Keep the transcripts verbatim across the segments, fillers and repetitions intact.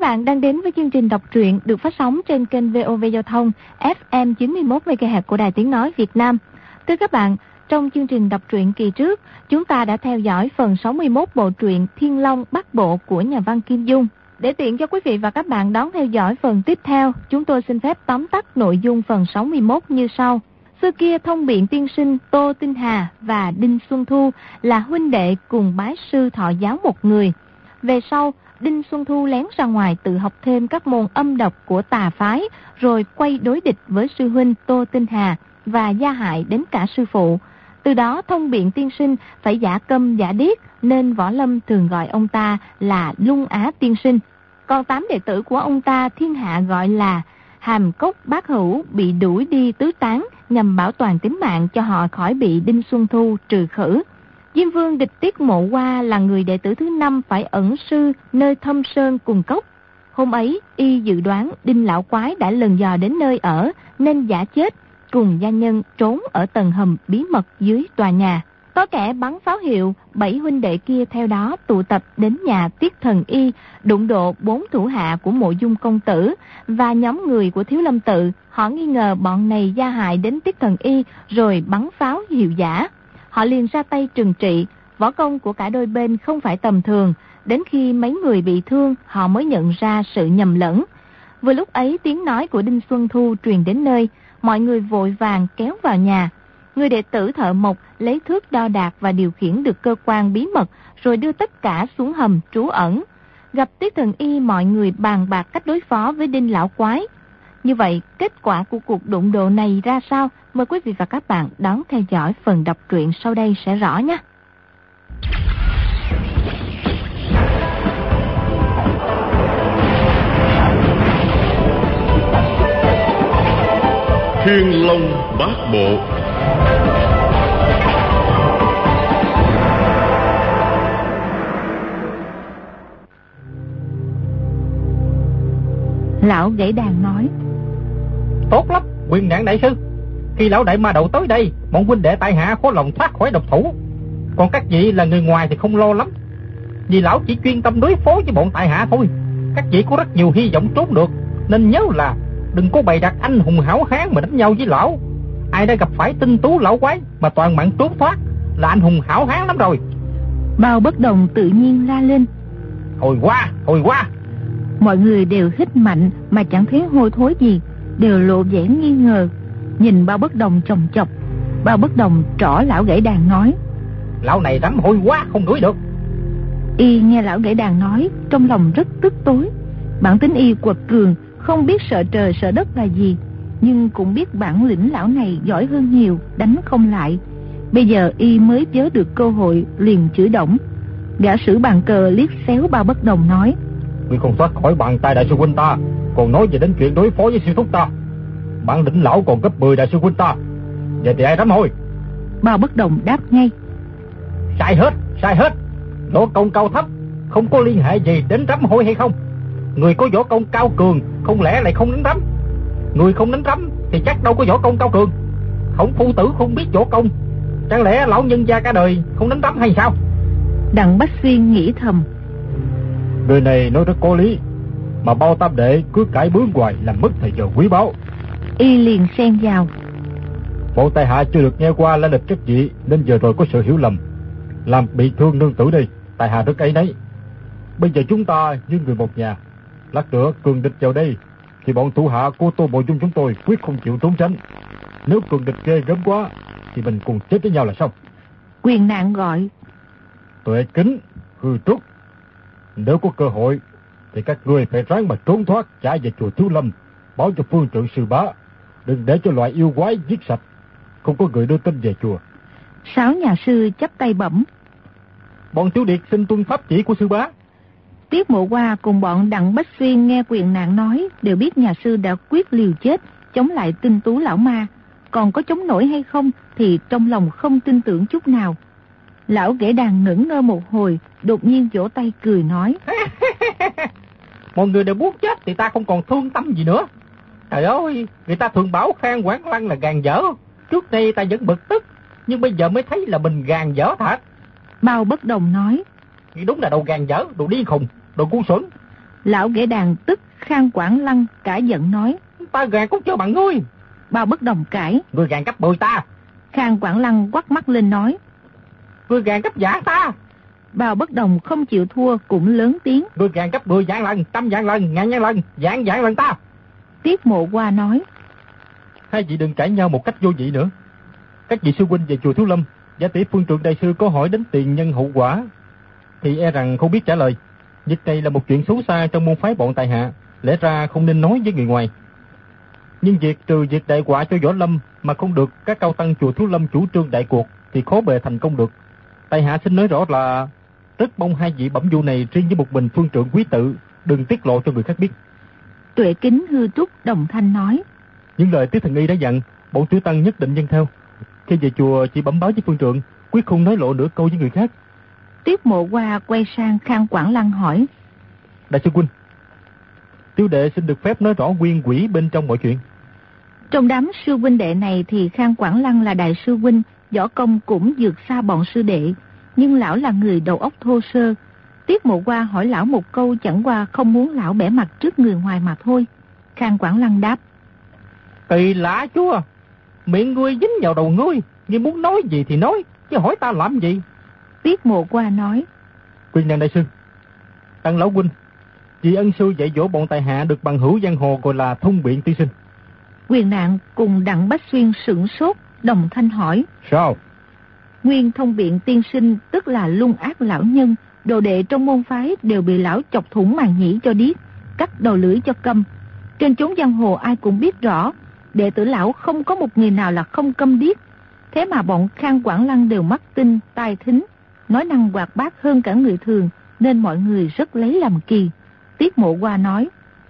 bạn đang đến với chương trình đọc truyện được phát sóng trên kênh vê o vê Giao thông ép em chín mươi mốt mê ga héc của Đài Tiếng Nói Việt Nam. Thưa các bạn, trong chương trình đọc truyện kỳ trước, chúng ta đã theo dõi phần sáu mươi mốt bộ truyện Thiên Long Bát Bộ của nhà văn Kim Dung. Để tiện cho quý vị và các bạn đón theo dõi phần tiếp theo, chúng tôi xin phép tóm tắt nội dung phần sáu mươi mốt như sau. Xưa kia Thông Biện tiên sinh Tô Tinh Hà và Đinh Xuân Thu là huynh đệ cùng bái sư thọ giáo một người. Về sau, Đinh Xuân Thu lén ra ngoài tự học thêm các môn âm độc của tà phái, rồi quay đối địch với sư huynh Tô Tinh Hà và gia hại đến cả sư phụ. Từ đó Thông Biện tiên sinh phải giả câm giả điếc, nên võ lâm thường gọi ông ta là Lung Á tiên sinh. Còn tám đệ tử của ông ta thiên hạ gọi là Hàm Cốc Bát Hữu bị đuổi đi tứ tán nhằm bảo toàn tính mạng cho họ khỏi bị Đinh Xuân Thu trừ khử. Diêm Vương Địch Tiết Mộ Hoa là người đệ tử thứ năm phải ẩn sư nơi Thâm Sơn cùng cốc. Hôm ấy, y dự đoán Đinh Lão Quái đã lần dò đến nơi ở nên giả chết, cùng gia nhân trốn ở tầng hầm bí mật dưới tòa nhà. Có kẻ bắn pháo hiệu, bảy huynh đệ kia theo đó tụ tập đến nhà Tiết Thần Y, đụng độ bốn thủ hạ của Mộ Dung công tử và nhóm người của Thiếu Lâm tự. Họ nghi ngờ bọn này gia hại đến Tiết Thần Y rồi bắn pháo hiệu giả. Họ liền ra tay trừng trị. Võ công của cả đôi bên không phải tầm thường. Đến khi mấy người bị thương, họ mới nhận ra sự nhầm lẫn. Vừa lúc ấy, tiếng nói của Đinh Xuân Thu truyền đến nơi. Mọi người vội vàng kéo vào nhà. Người đệ tử thợ mộc lấy thước đo đạc và điều khiển được cơ quan bí mật, rồi đưa tất cả xuống hầm trú ẩn. Gặp Tiết Thần Y, mọi người bàn bạc cách đối phó với Đinh Lão Quái. Như vậy, kết quả của cuộc đụng độ này ra sao? Mời quý vị và các bạn đón theo dõi phần đọc truyện sau đây sẽ rõ nhé. Thiên Long Bát Bộ. Lão Gãy Đàn nói: Tốt lắm, quyền nạn đại sư. Khi lão đại ma đầu tới đây, bọn huynh đệ tại hạ khó lòng thoát khỏi độc thủ. Còn các vị là người ngoài thì không lo lắm, vì lão chỉ chuyên tâm đối phó với bọn tại hạ thôi. Các vị có rất nhiều hy vọng trốn được, nên nhớ là đừng có bày đặt anh hùng hảo hán mà đánh nhau với lão. Ai đã gặp phải tinh tú lão quái mà toàn mạng trốn thoát là anh hùng hảo hán lắm rồi. Bao Bất Đồng tự nhiên la lên: Hồi qua, hồi qua. Mọi người đều hít mạnh mà chẳng thấy hôi thối gì, đều lộ vẻ nghi ngờ, nhìn Bao Bất Đồng chồng chọc. Bao Bất Đồng trỏ Lão Gãy Đàn nói: Lão này rắm hôi quá, không đuổi được. Y nghe Lão Gãy Đàn nói, trong lòng rất tức tối. Bản tính y quật cường, không biết sợ trời sợ đất là gì, nhưng cũng biết bản lĩnh lão này giỏi hơn nhiều, đánh không lại. Bây giờ y mới vớ được cơ hội, liền chửi đổng. Gã sử bàn cờ liếc xéo Bao Bất Đồng nói: Ngươi không thoát khỏi bàn tay đại sư huynh ta, còn nói về đến chuyện đối phó với sư thúc ta. Bản lĩnh lão còn gấp mười đại sư huynh ta, vậy thì ai dám hôi? Bao Bất Đồng đáp ngay: Sai hết, sai hết. Võ công cao thấp không có liên hệ gì đến rắm hôi hay không. Người có võ công cao cường không lẽ lại không đánh rắm? Người không đánh rắm thì chắc đâu có võ công cao cường. Khổng phu tử không biết võ công, chẳng lẽ lão nhân gia cả đời không đánh rắm hay sao? Đặng Bách Xuyên nghĩ thầm: Người này nói rất có lý, mà Bao tam đệ cứ cãi bướng hoài làm mất thời giờ quý báu. Y liền xen vào: Bọn tại hạ chưa được nghe qua lai lịch các vị, nên giờ rồi có sự hiểu lầm, làm bị thương nương tử đây. Tại hạ rất áy náy. Bây giờ chúng ta như người một nhà, lát nữa cường địch vào đây thì bọn thủ hạ của Tô Mộ Dung chúng tôi quyết không chịu trốn tránh. Nếu cường địch ghê gớm quá thì mình cùng chết với nhau là xong. Quyền Nạn gọi: Tuệ Kính, Hư Trúc, nếu có cơ hội thì các ngươi phải ráng mà trốn thoát, trả về chùa Thiếu Lâm, báo cho phương trượng sư bá, đừng để cho loại yêu quái giết sạch, không có người đưa tin về chùa. Sáu nhà sư chắp tay bẩm: Bọn tiểu điệt xin tuân pháp chỉ của sư bá. Tiết Mộ Hoa cùng bọn Đặng Bách Xuyên nghe Quyền Nạn nói, đều biết nhà sư đã quyết liều chết chống lại tinh tú lão ma, còn có chống nổi hay không thì trong lòng không tin tưởng chút nào. Lão Gãy Đàn ngẩn ngơ một hồi, đột nhiên vỗ tay cười nói: Mọi người đều muốn chết thì ta không còn thương tâm gì nữa. Trời ơi, người ta thường bảo Khang Quảng Lăng là gàn dở. Trước đây ta vẫn bực tức, nhưng bây giờ mới thấy là mình gàn dở thật. Bao Bất Đồng nói: Đúng là đồ gàn dở, đồ điên khùng, đồ ngu xuẩn. Lão ghẻ đàn tức Khang Quảng Lăng cả giận nói: Ta gàn cũng cho bằng ngươi. Bao Bất Đồng cãi: Ngươi gàn gấp mười ta. Khang Quảng Lăng quắt mắt lên nói: Ngươi gàn gấp vạn ta. Bao Bất Đồng không chịu thua cũng lớn tiếng: Ngươi gàn gấp mười vạn lần, trăm vạn lần, ngàn vạn lần, vạn vạn lần ta. Tiết Mộ Qua nói: Hai vị đừng cãi nhau một cách vô vị nữa. Các vị sư huynh về chùa Thiếu Lâm, giả tỷ Phương Trượng đại sư có hỏi đến tiền nhân hậu quả thì e rằng không biết trả lời. Việc này là một chuyện xấu xa trong môn phái bọn tại hạ, lẽ ra không nên nói với người ngoài. Nhưng việc trừ việc đại họa cho Võ Lâm mà không được các cao tăng chùa Thiếu Lâm chủ trương đại cuộc thì khó bề thành công được. Tại hạ xin nói rõ là rất mong hai vị bẩm vụ này riêng với một mình Phương Trượng quý tự, đừng tiết lộ cho người khác biết. Tuệ Kính hư trúc đồng thanh nói: Những lời Tiết Thần Y đã dặn, bọn tiểu tăng nhất định vâng theo. Khi về chùa chỉ bẩm báo với Phương Trượng, quyết không nói lộ nửa câu với người khác. Tiết Mộ Qua quay sang Khang Quảng Lăng hỏi: Đại sư huynh, tiểu đệ xin được phép nói rõ nguyên quỷ bên trong mọi chuyện. Trong đám sư huynh đệ này thì Khang Quảng Lăng là đại sư huynh, võ công cũng vượt xa bọn sư đệ, nhưng lão là người đầu óc thô sơ. Tiết Mộ Qua hỏi lão một câu chẳng qua không muốn lão bẻ mặt trước người ngoài mà thôi. Khang Quảng Lăng đáp: Kỳ lạ chúa, miệng ngươi dính vào đầu ngươi, ngươi muốn nói gì thì nói, chứ hỏi ta làm gì. Tiết Mộ Qua nói: Quyền đàn đại sư, Tăng lão huynh, vì ân sư dạy dỗ bọn tại hạ được bằng hữu giang hồ gọi là Thông Biện tiên sinh. Quyền Nạn cùng Đặng Bách Xuyên sửng sốt, đồng thanh hỏi: Sao? Nguyên Thông Biện tiên sinh tức là Lung Ác lão nhân, đồ đệ trong môn phái đều bị lão chọc thủng màng nhĩ cho điếc, cắt đầu lưỡi cho câm. Trên chốn giang hồ ai cũng biết rõ, đệ tử lão không có một người nào là không câm điếc. Thế mà bọn Khang Quảng Lăng đều mắt tinh, tai thính, nói năng hoạt bát hơn cả người thường, nên mọi người rất lấy làm kỳ. Tiết Mộ Qua nói: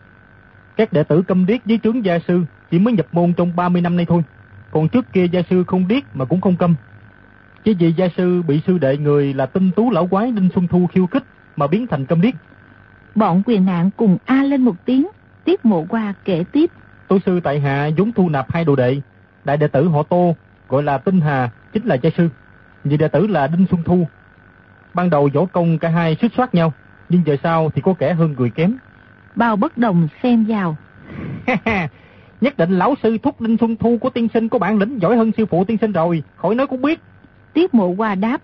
Các đệ tử câm điếc dưới trướng gia sư chỉ mới nhập môn trong ba mươi năm nay thôi, còn trước kia gia sư không điếc mà cũng không câm. Chỉ vì gia sư bị sư đệ người là tinh tú lão quái Đinh Xuân Thu khiêu khích mà biến thành câm điếc. Bọn Quyền Nạn cùng a lên một tiếng. Tiết Mộ Qua kể tiếp: Tổ sư tại hạ vốn thu nạp hai đồ đệ, đại đệ tử họ Tô gọi là Tinh Hà chính là gia sư, nhị đệ tử là Đinh Xuân Thu. Ban đầu võ công cả hai suýt soát nhau, nhưng về sau thì có kẻ hơn người kém. Bao Bất Đồng xem vào: Nhất định lão sư thúc Đinh Xuân Thu của tiên sinh có bản lĩnh giỏi hơn sư phụ tiên sinh rồi, khỏi nói cũng biết. Tiết Mộ Qua đáp: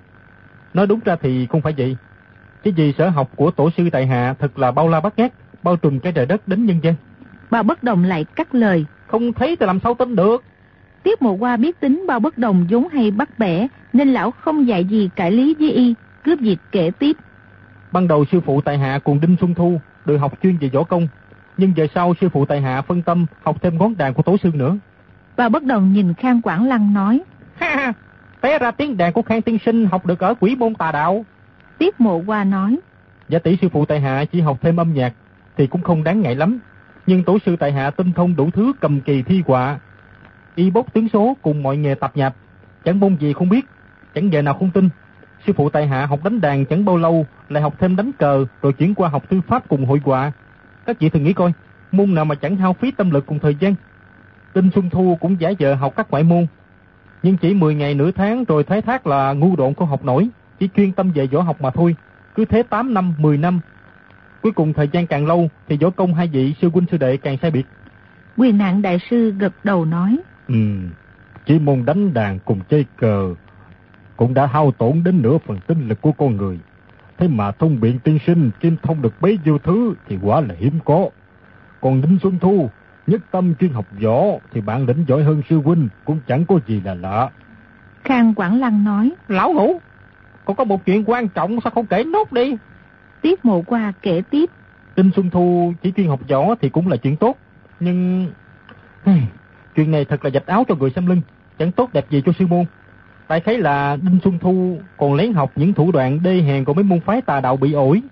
Nói đúng ra thì không phải vậy, chỉ vì sở học của tổ sư tại hạ thật là bao la bát ngát, bao trùm cái trời đất đến nhân gian. Bao Bất Đồng lại cắt lời: Không thấy thì làm sao tin được. Tiết Mộ Qua biết tính Bao Bất Đồng vốn hay bắt bẻ, nên lão không dạy gì cãi lý với y, cướp việc kể tiếp. Ban đầu sư phụ tại hạ cùng Đinh Xuân Thu được học chuyên về võ công, nhưng về sau sư phụ tại hạ phân tâm học thêm ngón đàn của tổ sư nữa. Bao Bất Đồng nhìn Khang Quảng Lăng nói: Ha, té ra tiếng đàn của Khang tiên sinh học được ở Quỷ Môn Tà Đạo. Tiết Mộ Qua nói: Giả tỷ sư phụ tại hạ chỉ học thêm âm nhạc thì cũng không đáng ngại lắm, nhưng tổ sư tại hạ tinh thông đủ thứ cầm kỳ thi họa, y bốc tướng số cùng mọi nghề tạp nhạp, chẳng môn gì không biết, chẳng nghề nào không tin. Sư phụ tại hạ học đánh đàn chẳng bao lâu lại học thêm đánh cờ, rồi chuyển qua học thư pháp cùng hội họa. Các vị thử nghĩ coi, môn nào mà chẳng hao phí tâm lực cùng thời gian. Đinh Xuân Thu cũng giả vờ học các ngoại môn, nhưng chỉ mười ngày nửa tháng rồi thoái thác là ngu độn không học nổi, chỉ chuyên tâm về võ học mà thôi. Cứ thế tám năm, mười năm. Cuối cùng thời gian càng lâu thì võ công hai vị sư huynh sư đệ càng sai biệt. Quyền Nạn đại sư gật đầu nói: Ừ, chỉ môn đánh đàn cùng chơi cờ cũng đã hao tổn đến nửa phần tinh lực của con người. Thế mà Thông Biện tiên sinh kim thông được bấy nhiêu thứ thì quả là hiếm có. Còn Đinh Xuân Thu nhất tâm chuyên học võ thì bản lĩnh giỏi hơn sư huynh cũng chẳng có gì là lạ. Khang Quảng Lăng nói: Lão hữu, còn có một chuyện quan trọng sao không kể nốt đi. Tiết Mộ Qua kể tiếp: Đinh Xuân Thu chỉ chuyên học võ thì cũng là chuyện tốt, nhưng chuyện này thật là vạch áo cho người xem lưng, chẳng tốt đẹp gì cho sư môn. Tại thấy là Đinh Xuân Thu còn lén học những thủ đoạn đê hèn của mấy môn phái tà đạo bị ổi,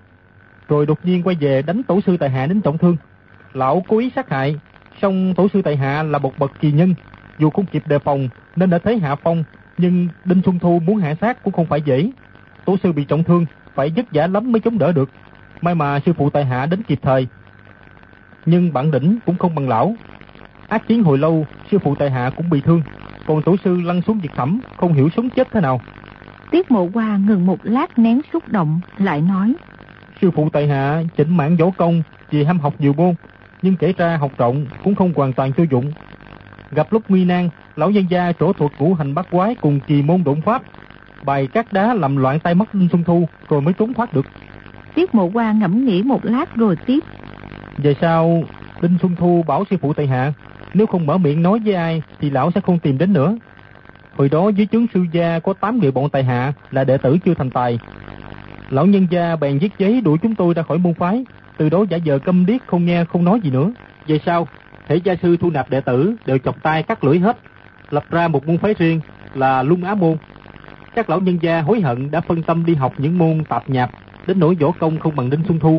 rồi đột nhiên quay về đánh tổ sư tại hạ đến trọng thương. Lão cố ý sát hại, song tổ sư tại hạ là một bậc kỳ nhân, dù không kịp đề phòng nên đã thấy hạ phong, nhưng Đinh Xuân Thu muốn hạ sát cũng không phải dễ. Tổ sư bị trọng thương, phải vất vả lắm mới chống đỡ được. May mà sư phụ tại hạ đến kịp thời, nhưng bản lĩnh cũng không bằng lão. Ác chiến hồi lâu, sư phụ tại hạ cũng bị thương, còn tổ sư lăn xuống vực thẳm, không hiểu sống chết thế nào. Tiết Mộ Qua ngừng một lát nén xúc động, lại nói: Sư phụ tại hạ chỉnh mãn võ công vì ham học nhiều môn, nhưng kể ra học rộng cũng không hoàn toàn vô dụng. Gặp lúc nguy nan, lão nhân gia trổ thuật ngũ hành bát quái cùng kỳ môn độn pháp, bày các đá làm loạn tay mắt Đinh Xuân Thu rồi mới trốn thoát được. Tiết Mộ Hoa ngẫm nghĩ một lát rồi tiếp. Về sau Đinh Xuân Thu bảo sư phụ tại hạ, nếu không mở miệng nói với ai thì lão sẽ không tìm đến nữa. Hồi đó dưới trướng sư gia có tám người bọn tại hạ là đệ tử chưa thành tài. Lão nhân gia bèn viết giấy đuổi chúng tôi ra khỏi môn phái, từ đó giả vờ câm điếc không nghe không nói gì nữa. Về sau thể gia sư thu nạp đệ tử đều chọc tay cắt lưỡi hết, lập ra một môn phái riêng là Lung Á môn. Các lão nhân gia hối hận đã phân tâm đi học những môn tạp nhạp, đến nỗi võ công không bằng Đinh Xuân Thu.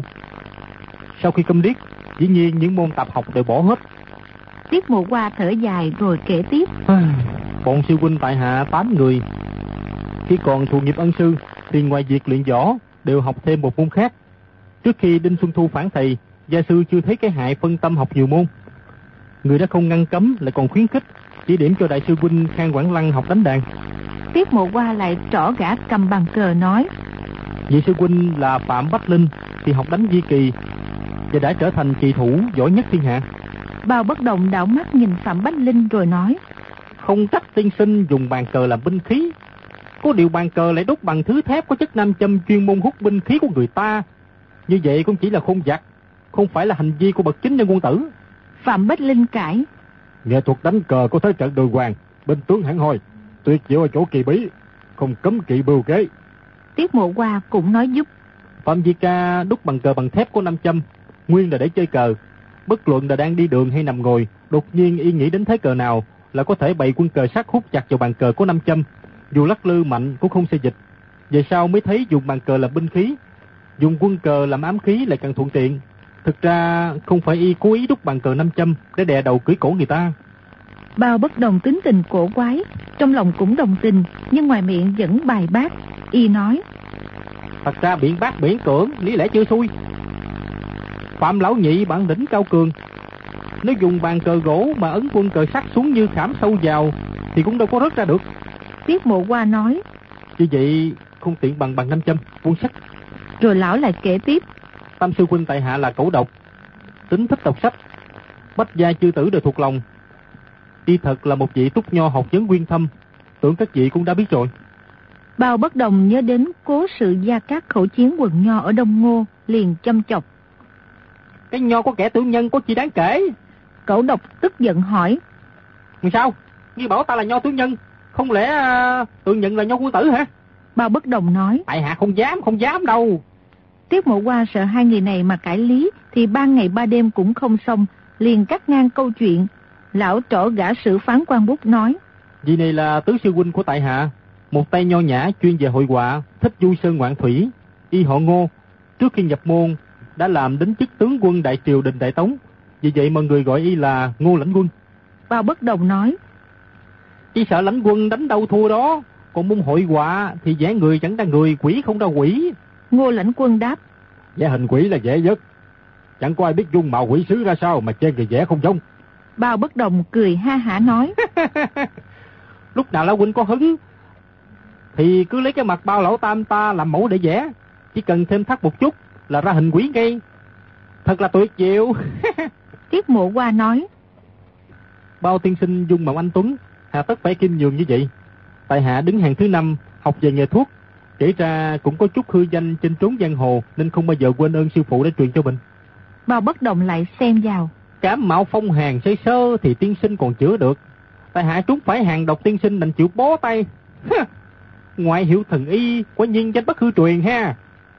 Sau khi câm điếc, dĩ nhiên những môn tạp học đều bỏ hết. Tiết Mộ Hoa thở dài rồi kể tiếp. Bọn sư huynh tại hạ tám người, khi còn thụ nghiệp ân sư thì ngoài việc luyện võ đều học thêm một môn khác. Trước khi Đinh Xuân Thu phản thầy, gia sư chưa thấy cái hại phân tâm học nhiều môn. Người đã không ngăn cấm lại còn khuyến khích, chỉ điểm cho đại sư huynh Khang Quảng Lăng học đánh đàn. Tiết Mộ Hoa lại trỏ gã cầm bàn cờ nói. Vị sư huynh là Phạm Bách Linh thì học đánh di kỳ và đã trở thành kỳ thủ giỏi nhất thiên hạ. Bao Bất Đồng đảo mắt nhìn Phạm Bách Linh rồi nói. Không trách tiên sinh dùng bàn cờ làm binh khí, có điều bàn cờ lại đúc bằng thứ thép có chất nam châm chuyên môn hút binh khí của người ta. Như vậy cũng chỉ là khôn vặt, không phải là hành vi của bậc chính nhân quân tử. Phạm Bách Linh cãi. Nghệ thuật đánh cờ có thế trận đàng hoàng, binh tướng hẳn hoi, tuyệt diệu ở chỗ kỳ bí, không cấm kỵ bưu kế. Tiết Mộ Hoa cũng nói giúp. Phạm Di Ca đúc bằng cờ bằng thép có nam châm, nguyên là để chơi cờ. Bất luận là đang đi đường hay nằm ngồi, đột nhiên y nghĩ đến thế cờ nào là có thể bày quân cờ sắt hút chặt vào bàn cờ có nam châm, dù lắc lư mạnh cũng không xê dịch. Về sau mới thấy dùng bàn cờ làm binh khí, dùng quân cờ làm ám khí lại càng thuận tiện. Thực ra không phải y cố ý đúc bàn cờ nam châm để đè đầu cưỡi cổ người ta. Bao Bất Đồng tính tình cổ quái, trong lòng cũng đồng tình, nhưng ngoài miệng vẫn bài bác. Y nói. Thật ra biện bác miễn cưỡng, lý lẽ chưa xuôi. Phạm lão nhị bản lĩnh cao cường, nếu dùng bàn cờ gỗ mà ấn quân cờ sắt xuống như khảm sâu vào thì cũng đâu có rớt ra được. Tiết Mộ Hoa nói. Như vậy không tiện bằng bằng nam châm quân sắt. Rồi lão lại kể tiếp. Tam sư huynh tại hạ là cẩu độc, tính thích đọc sách, bách gia chư tử đều thuộc lòng. Y thật là một vị túc nho học vấn uyên thâm, tưởng các vị cũng đã biết rồi. Bao Bất Đồng nhớ đến cố sự Gia Cát khẩu chiến quần nho ở Đông Ngô, liền châm chọc. Cái nho có kẻ tiểu nhân có gì đáng kể? Cẩu độc tức giận hỏi. Sao? Ngươi bảo ta là nho tiểu nhân, không lẽ uh, tự nhận là nho quân tử hả? Bao Bất Đồng nói. Tại hạ không dám, không dám đâu. Tiết Mộ Hoa sợ hai người này mà cãi lý thì ba ngày ba đêm cũng không xong, liền cắt ngang câu chuyện. Lão trỏ gã sử phán quan bút nói. Vị này là tứ sư huynh của tại hạ, một tay nho nhã chuyên về hội họa, thích vui sơn ngoạn thủy. Y họ Ngô, trước khi nhập môn đã làm đến chức tướng quân đại triều đình Đại Tống, vì vậy mọi người gọi y là Ngô Lãnh Quân. Bao Bất Đồng nói. Chỉ sợ lãnh quân đánh đâu thua đó, còn môn hội họa thì vẽ người chẳng ra người, quỷ không ra quỷ. Ngô Lãnh Quân đáp. Vẽ hình quỷ là dễ nhất, chẳng có ai biết dung mạo quỷ sứ ra sao mà chê người vẽ không giống. Bao Bất Đồng cười ha hả nói. Lúc nào lão huynh có hứng thì cứ lấy cái mặt Bao lão tam ta làm mẫu để vẽ, chỉ cần thêm thắt một chút là ra hình quỷ ngay. Thật là tuyệt diệu. Tiết Mộ Hoa nói. Bao tiên sinh dung mạo anh tuấn, hà tất phải kim nhường như vậy. Tại hạ đứng hàng thứ năm, học về nghề thuốc, kể ra cũng có chút hư danh trên trốn giang hồ, nên không bao giờ quên ơn sư phụ đã truyền cho mình. Bao Bất Đồng lại xem vào. Cảm mạo phong hàn sơ sơ thì tiên sinh còn chữa được, tại hạ trúng phải hàng độc tiên sinh đành chịu bó tay. Ngoại hiệu thần y quả nhiên danh bất hư truyền ha.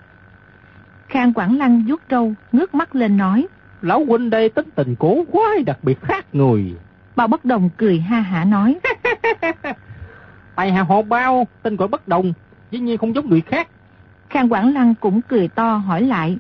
Khang Quảng Lăng vuốt râu, ngước mắt lên nói. Lão huynh đây tính tình cố quái đặc biệt khác người. Bao Bất Đồng cười ha hả nói. Tại hạ họ Bao, tên gọi Bất Đồng, dĩ nhiên không giống người khác. Khang Quảng Lăng cũng cười to hỏi lại.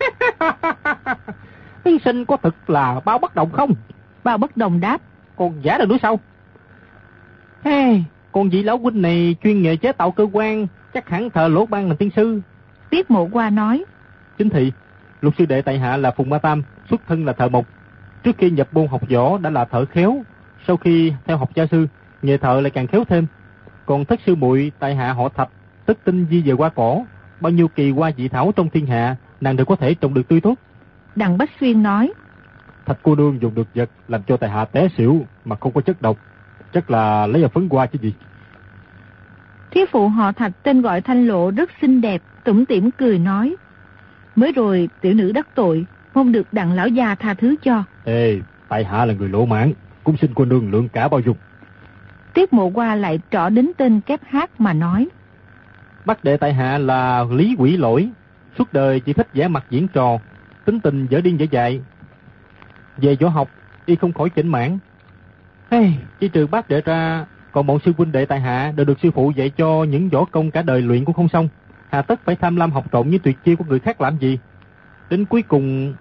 Tiên sinh có thực là Bao Bất Đồng không? Bao Bất Đồng đáp. Còn giả được nữa sao? Hey, còn vị lão huynh này chuyên nghề chế tạo cơ quan, chắc hẳn thợ Lỗ Ban là tiên sư. Tiết Mộ Hoa nói. Chính thị, lục sư đệ tại hạ là Phùng Ma Tam, xuất thân là thợ mộc. Trước khi nhập môn học võ đã là thợ khéo, sau khi theo học gia sư, nghề thợ lại càng khéo thêm. Còn thất sư muội tại hạ họ Thạch, tức tinh di về hoa cỏ, bao nhiêu kỳ hoa dị thảo trong thiên hạ nàng đều có thể trồng được tươi tốt. Đặng Bách Xuyên nói: Thạch cô nương dùng được vật làm cho tại hạ té xỉu mà không có chất độc, chắc là lấy ở phấn hoa chứ gì. Thiếu phụ họ Thạch tên gọi Thanh Lộ rất xinh đẹp, tủm tỉm cười nói: Mới rồi tiểu nữ đắc tội, mong được Đặng lão già tha thứ cho. Ê, tại hạ là người lỗ mãn, cũng xin cô nương lượng cả bao dung. Tiết Mộ Hoa lại trỏ đến tên kép hát mà nói: Bác đệ tại hạ là Lý Quỷ Lỗi, suốt đời chỉ thích vẽ mặt diễn trò, tính tình dở điên dở dại. Về võ học, y không khỏi chỉnh mãn. Hey, chỉ trừ bác đệ ra, còn bọn sư huynh đệ tại hạ đều được sư phụ dạy cho những võ công cả đời luyện cũng không xong. Hà tất phải tham lam học trộm như tuyệt chiêu của người khác làm gì? Đến cuối cùng...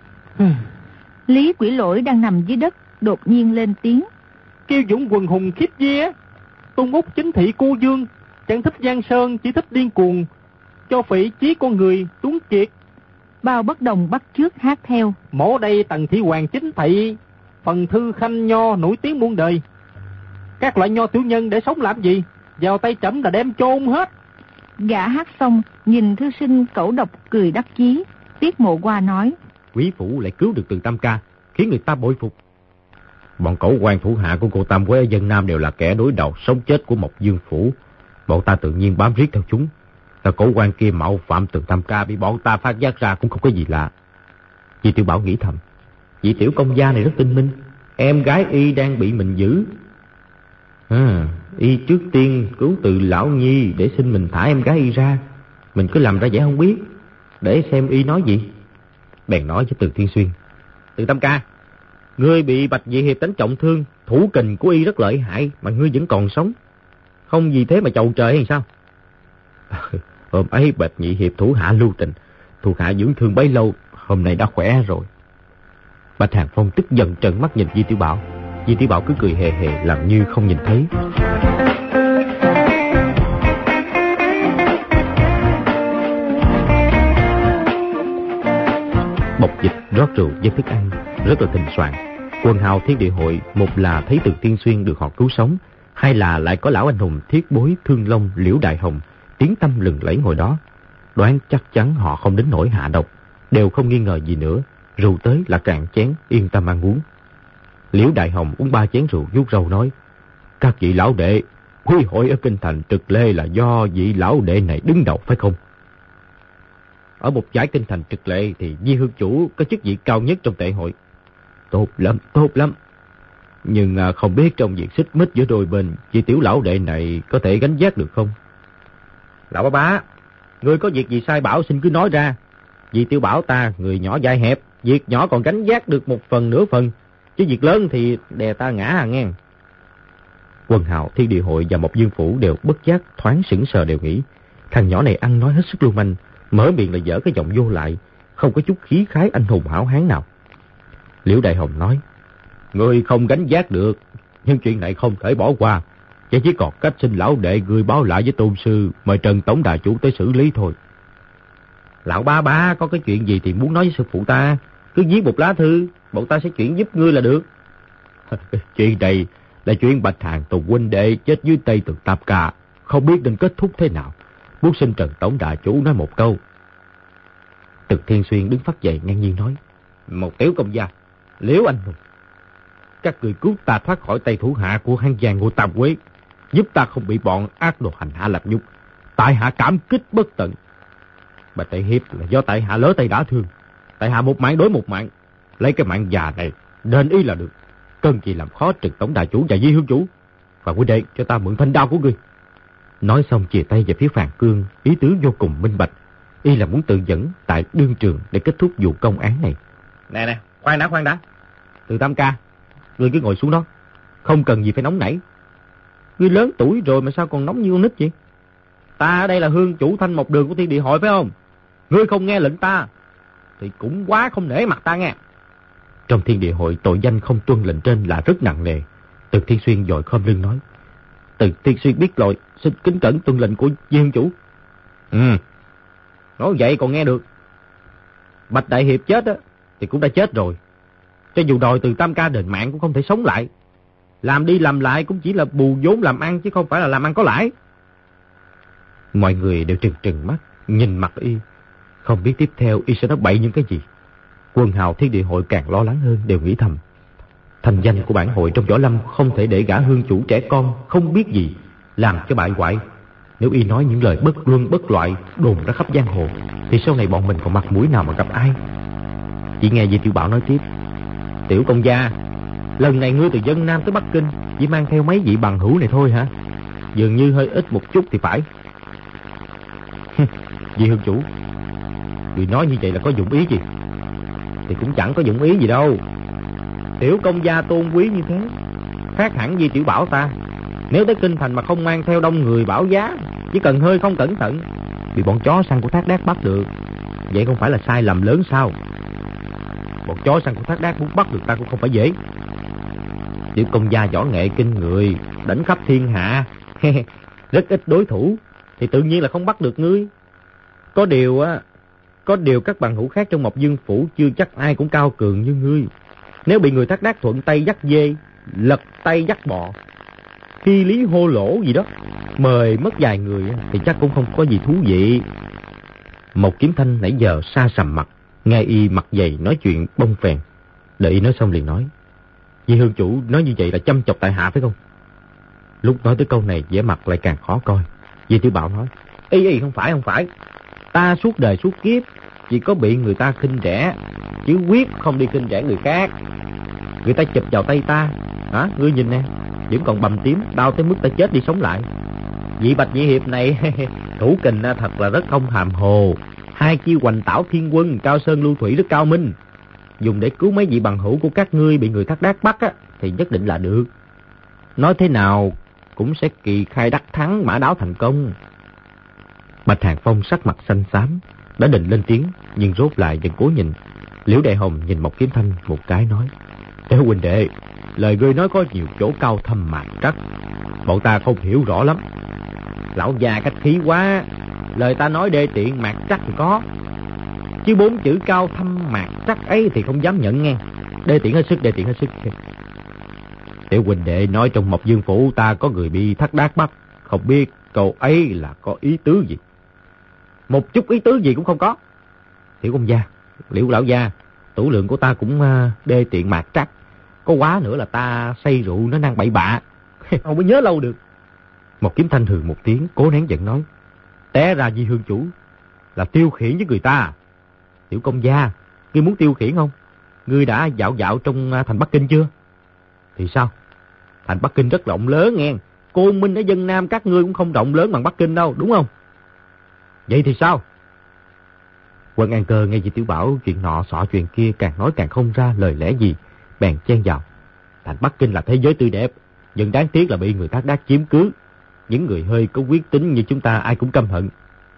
Lý Quỷ Lỗi đang nằm dưới đất, đột nhiên lên tiếng: Kiêu dũng quần hùng khiếp vía, tung út chính thị cô dương, chẳng thích giang sơn, chỉ thích điên cuồng, cho phỉ chí con người tuấn kiệt. Bao Bất Đồng bắt chước hát theo: Mổ đây Tần Thị Hoàng chính thị, phần thư khanh nho nổi tiếng muôn đời. Các loại nho tiểu nhân để sống làm gì? Vào tay trẫm là đem chôn hết. Gã hát xong, nhìn thư sinh cẩu độc cười đắc chí. Tiết Mộ Hoa nói: Quý phủ lại cứu được Từ Tam ca, khiến người ta bội phục. Bọn cẩu quan thủ hạ của cô Tam Quế ở dân Nam đều là kẻ đối đầu sống chết của Mộc Dương phủ. Bọn ta tự nhiên bám riết theo chúng. Tờ cẩu quan kia mạo phạm Từ Tam ca bị bọn ta phát giác ra cũng không có gì lạ. Di Tiểu Bảo nghĩ thầm, vị tiểu công gia này rất tinh minh, em gái y đang bị mình giữ. À, y trước tiên cứu Từ lão nhi để xin mình thả em gái y ra. Mình cứ làm ra vẻ không biết, để xem y nói gì. Bèn nói với Từ Thiên Xuyên: Từ Tam ca, ngươi bị Bạch Dị Hiệp đánh trọng thương, thủ kình của y rất lợi hại mà ngươi vẫn còn sống, không vì thế mà chầu trời hay sao? Hôm ấy Bạch Nhị Hiệp thủ hạ lưu tình, thuộc hạ dưỡng thương bấy lâu, hôm nay đã khỏe rồi. Bạch Hàng Phong tức giận trợn mắt nhìn Di Tiểu Bảo. Di Tiểu Bảo cứ cười hề hề làm như không nhìn thấy. Bộc Dịch rót rượu với thức ăn rất là thịnh soạn. Quần hào Thiên Địa hội, một là thấy Từ Tiên Xuyên được họ cứu sống, hai là lại có lão anh hùng Thiết Bối, Thương Long, Liễu Đại Hồng tiếng tăm lừng lẫy ngồi đó. Đoán chắc chắn họ không đến nỗi hạ độc, đều không nghi ngờ gì nữa. Rượu tới là cạn chén, yên tâm ăn uống. Liễu Đại Hồng uống ba chén rượu vuốt râu nói: Các vị lão đệ, quy hội ở kinh thành Trực Lê là do vị lão đệ này đứng đầu phải không? Ở một giải kinh thành Trực Lệ thì Di Hương chủ có chức vị cao nhất trong tệ hội. Tốt lắm, tốt lắm. Nhưng à, không biết trong việc xích mích giữa đôi bên, chị tiểu lão đệ này có thể gánh vác được không? Lão bá bá, ngươi có việc gì sai bảo xin cứ nói ra. Vì tiểu bảo ta người nhỏ dại hẹp, việc nhỏ còn gánh vác được một phần nửa phần, chứ việc lớn thì đè ta ngã à nghe. Quần hào Thiên Địa hội và Mộc Dương phủ đều bất giác thoáng sững sờ, đều nghĩ thằng nhỏ này ăn nói hết sức lưu manh, mở miệng là dở cái giọng vô lại, không có chút khí khái anh hùng hảo hán nào. Liễu Đại Hồng nói: Ngươi không gánh vác được, nhưng chuyện này không thể bỏ qua, chỉ chỉ còn cách xin lão đệ ngươi báo lại với tôn sư, mời Trần tổng đà chủ tới xử lý thôi. Lão ba ba có cái chuyện gì thì muốn nói với sư phụ ta, cứ viết một lá thư, bọn ta sẽ chuyển giúp ngươi là được. Chuyện này là chuyện Bạch Hàn Tùng huynh đệ chết dưới tay Từ Tam ca, không biết nên kết thúc thế nào, muốn xin Trần tổng đà chủ nói một câu. Từ Thiên Xuyên đứng phát dậy ngang nhiên nói: Một tiểu công gia, Liễu anh hùng, các người cứu ta thoát khỏi tay thủ hạ của hán giang Ngô Tam Quế, giúp ta không bị bọn ác đồ hành hạ làm nhục, tại hạ cảm kích bất tận. Bạch Đại Hiệp là do tại hạ lỡ tay đã thương, tại hạ một mạng đối một mạng, lấy cái mạng già này đền ý là được, cần gì làm khó Trần tổng đà chủ và Di Hương chủ. Và huynh đệ cho ta mượn thanh đao của ngươi. Nói xong chìa tay về phía Phàn Cương, ý tứ vô cùng minh bạch, y là muốn tự dẫn tại đương trường để kết thúc vụ công án này. Nè nè, khoan đã khoan đã, Từ Tam ca, ngươi cứ ngồi xuống đó, không cần gì phải nóng nảy. Ngươi lớn tuổi rồi mà sao còn nóng như con nít vậy? Ta ở đây là hương chủ Thanh Mộc Đường của Thiên Địa hội phải không? Ngươi không nghe lệnh ta thì cũng quá không nể mặt ta nghe. Trong Thiên Địa hội tội danh không tuân lệnh trên là rất nặng nề. Từ Thiên Xuyên dội khom lưng nói: Từ Thiên Xuyên biết lỗi, xin kính cẩn tuân lệnh của Di Hương chủ. Ừ, nói vậy còn nghe được. Bạch Đại Hiệp chết á thì cũng đã chết rồi, cho dù đòi Từ Tam ca đền mạng cũng không thể sống lại. Làm đi làm lại cũng chỉ là bù vốn làm ăn, chứ không phải là làm ăn có lãi. Mọi người đều trừng trừng mắt nhìn mặt y. Không biết tiếp theo y sẽ nói bậy những cái gì. Quần hào Thiên Địa Hội càng lo lắng hơn, đều nghĩ thầm. Thành danh của bản hội trong võ lâm không thể để gã hương chủ trẻ con không biết gì làm cho bại hoại. Nếu y nói những lời bất luân bất loại đồn ra khắp giang hồ, thì sau này bọn mình còn mặt mũi nào mà gặp ai. Chỉ nghe Di Tiểu Bảo nói tiếp. Tiểu công gia, lần này ngươi từ Vân Nam tới Bắc Kinh chỉ mang theo mấy vị bằng hữu này thôi hả? Dường như hơi ít một chút thì phải. Di hương chủ, người nói như vậy là có dụng ý gì? Thì cũng chẳng có dụng ý gì đâu. Tiểu công gia tôn quý như thế, khác hẳn Di Tiểu Bảo ta. Nếu tới kinh thành mà không mang theo đông người bảo giá, chỉ cần hơi không cẩn thận bị bọn chó săn của Thác Đác bắt được, vậy không phải là sai lầm lớn sao? Bọn chó săn của Thác Đác muốn bắt được ta cũng không phải dễ. Tiểu công gia võ nghệ kinh người, đánh khắp thiên hạ, rất ít đối thủ, thì tự nhiên là không bắt được ngươi. Có điều á, có điều các bằng hữu khác trong Mộc Dương phủ chưa chắc ai cũng cao cường như ngươi. Nếu bị người Thác Đác thuận tay dắt dê, lật tay dắt bò, phi lý hô lỗ gì đó, mời mất vài người thì chắc cũng không có gì thú vị. Một Kiếm Thanh nãy giờ sa sầm mặt, nghe y mặt dày nói chuyện bông phèn. Đợi y nói xong liền nói. Di hương chủ nói như vậy là châm chọc tại hạ phải không? Lúc nói tới câu này vẻ mặt lại càng khó coi. Di Tiểu Bảo nói. Y y không phải không phải. Ta suốt đời suốt kiếp chỉ có bị người ta khinh rẻ, chứ quyết không đi khinh rẻ người khác. Người ta chụp vào tay ta, hả? Ngươi nhìn nè, vẫn còn bầm tím, đau tới mức ta chết đi sống lại. Vị Bạch Nhị Hiệp này thủ kình thật là rất không hàm hồ. Hai chiêu Hoành Tảo Thiên Quân, Cao Sơn Lưu Thủy rất cao minh, dùng để cứu mấy vị bằng hữu của các ngươi bị người Thác Đác bắt á, thì nhất định là được. Nói thế nào cũng sẽ kỳ khai đắc thắng, mã đáo thành công. Bạch Hàng Phong sắc mặt xanh xám, đã định lên tiếng, nhưng rốt lại vẫn cố nhìn. Liễu Đại Hồng nhìn Mộc Kiếm Thanh một cái nói. Tiểu huynh đệ, lời ngươi nói có nhiều chỗ cao thâm mạc trắc, bọn ta không hiểu rõ lắm. Lão già cách khí quá, lời ta nói đê tiện mạc trắc thì có, chứ bốn chữ cao thâm mạc trắc ấy thì không dám nhận nghe. Đê tiện hết sức, đê tiện hết sức. Tiểu huynh đệ nói trong Mộc Dương phủ ta có người bị Thác Đác bắt, không biết câu ấy là có ý tứ gì? Một chút ý tứ gì cũng không có. Tiểu công gia, Liễu lão gia, tủ lượng của ta cũng uh, đê tiện mạc trắc. Có quá nữa là ta say rượu nó năng bậy bạ, không có nhớ lâu được. Một Kiếm Thanh hừ một tiếng, cố nén giận nói. Té ra Di hương chủ là tiêu khiển với người ta. Tiểu công gia, ngươi muốn tiêu khiển không? Ngươi đã dạo dạo trong uh, thành Bắc Kinh chưa? Thì sao? Thành Bắc Kinh rất rộng lớn nghe. Côn Minh ở Vân Nam các ngươi cũng không rộng lớn bằng Bắc Kinh đâu, đúng không? Vậy thì sao? Quân An Cơ nghe Di Tiểu Bảo chuyện nọ xọ chuyện kia, càng nói càng không ra lời lẽ gì, bèn chen vào. Thành Bắc Kinh là thế giới tươi đẹp, nhưng đáng tiếc là bị người Thác Đác chiếm cứ. Những người hơi có quyết tính như chúng ta ai cũng căm hận.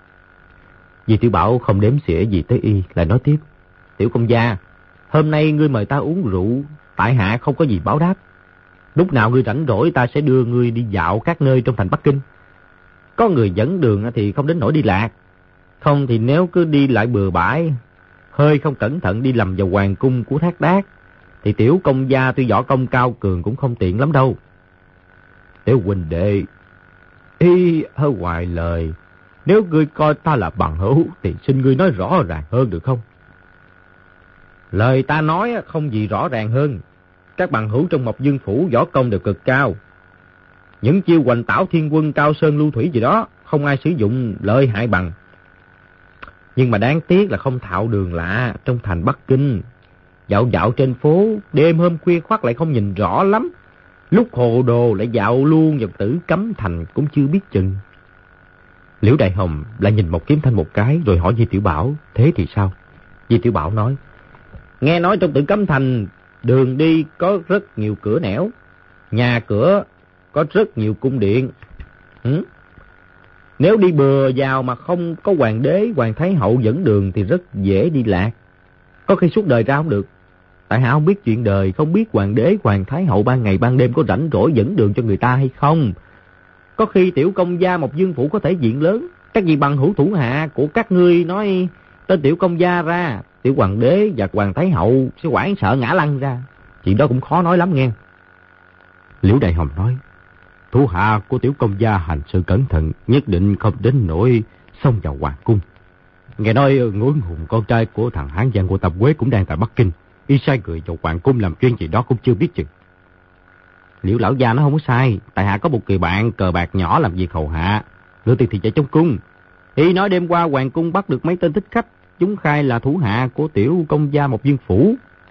Di Tiểu Bảo không đếm xỉa gì tới y, lại nói tiếp. Tiểu công gia, hôm nay ngươi mời ta uống rượu, tại hạ không có gì báo đáp. Lúc nào ngươi rảnh rỗi ta sẽ đưa ngươi đi dạo các nơi trong thành Bắc Kinh. Có người dẫn đường thì không đến nỗi đi lạc. Không thì nếu cứ đi lại bừa bãi, hơi không cẩn thận đi lầm vào hoàng cung của Thác Đác, thì tiểu công gia tuy võ công cao cường cũng không tiện lắm đâu. Tiểu huynh đệ, y hơi hoài lời. Nếu ngươi coi ta là bằng hữu thì xin ngươi nói rõ ràng hơn được không? Lời ta nói không gì rõ ràng hơn. Các bằng hữu trong Mộc Dương phủ võ công đều cực cao. Những chiêu Hoành Tảo Thiên Quân, Cao Sơn Lưu Thủy gì đó không ai sử dụng lợi hại bằng. Nhưng mà đáng tiếc là không thạo đường lạ trong thành Bắc Kinh. Dạo dạo trên phố, đêm hôm khuya khoắt lại không nhìn rõ lắm. Lúc hồ đồ lại dạo luôn vào Tử Cấm Thành cũng chưa biết chừng. Liễu Đại Hồng lại nhìn Mộc Kiếm Thanh một cái rồi hỏi Di Tiểu Bảo, thế thì sao? Di Tiểu Bảo nói, nghe nói trong Tử Cấm Thành đường đi có rất nhiều cửa nẻo, nhà cửa có rất nhiều cung điện. Ừ? Nếu đi bừa vào mà không có hoàng đế, hoàng thái hậu dẫn đường thì rất dễ đi lạc. Có khi suốt đời ra không được. Tại hạ không biết chuyện đời, không biết hoàng đế, hoàng thái hậu ban ngày ban đêm có rảnh rỗi dẫn đường cho người ta hay không. Có khi tiểu công gia Mộc Dương phủ có thể diện lớn, các vị bằng hữu thủ hạ của các ngươi nói tên tiểu công gia ra, tiểu hoàng đế và hoàng thái hậu sẽ hoảng sợ ngã lăn ra. Chuyện đó cũng khó nói lắm nghe. Liễu Đại Hồng nói, thủ hạ của tiểu công gia hành sự cẩn thận, nhất định không đến nỗi xông vào hoàng cung. Nghe nói Ngưỡng Hùng con trai của thằng Hán Giang của Tam Quế cũng đang tại Bắc Kinh. Y sai người vào hoàng cung làm chuyện gì đó cũng chưa biết chừng. Liễu lão gia nó không có sai. Tại hạ có một người bạn cờ bạc nhỏ làm việc hầu hạ, nửa tiền thì chạy trong cung. Y nói đêm qua hoàng cung bắt được mấy tên thích khách, chúng khai là thủ hạ của tiểu công gia Mộc Dương Phủ.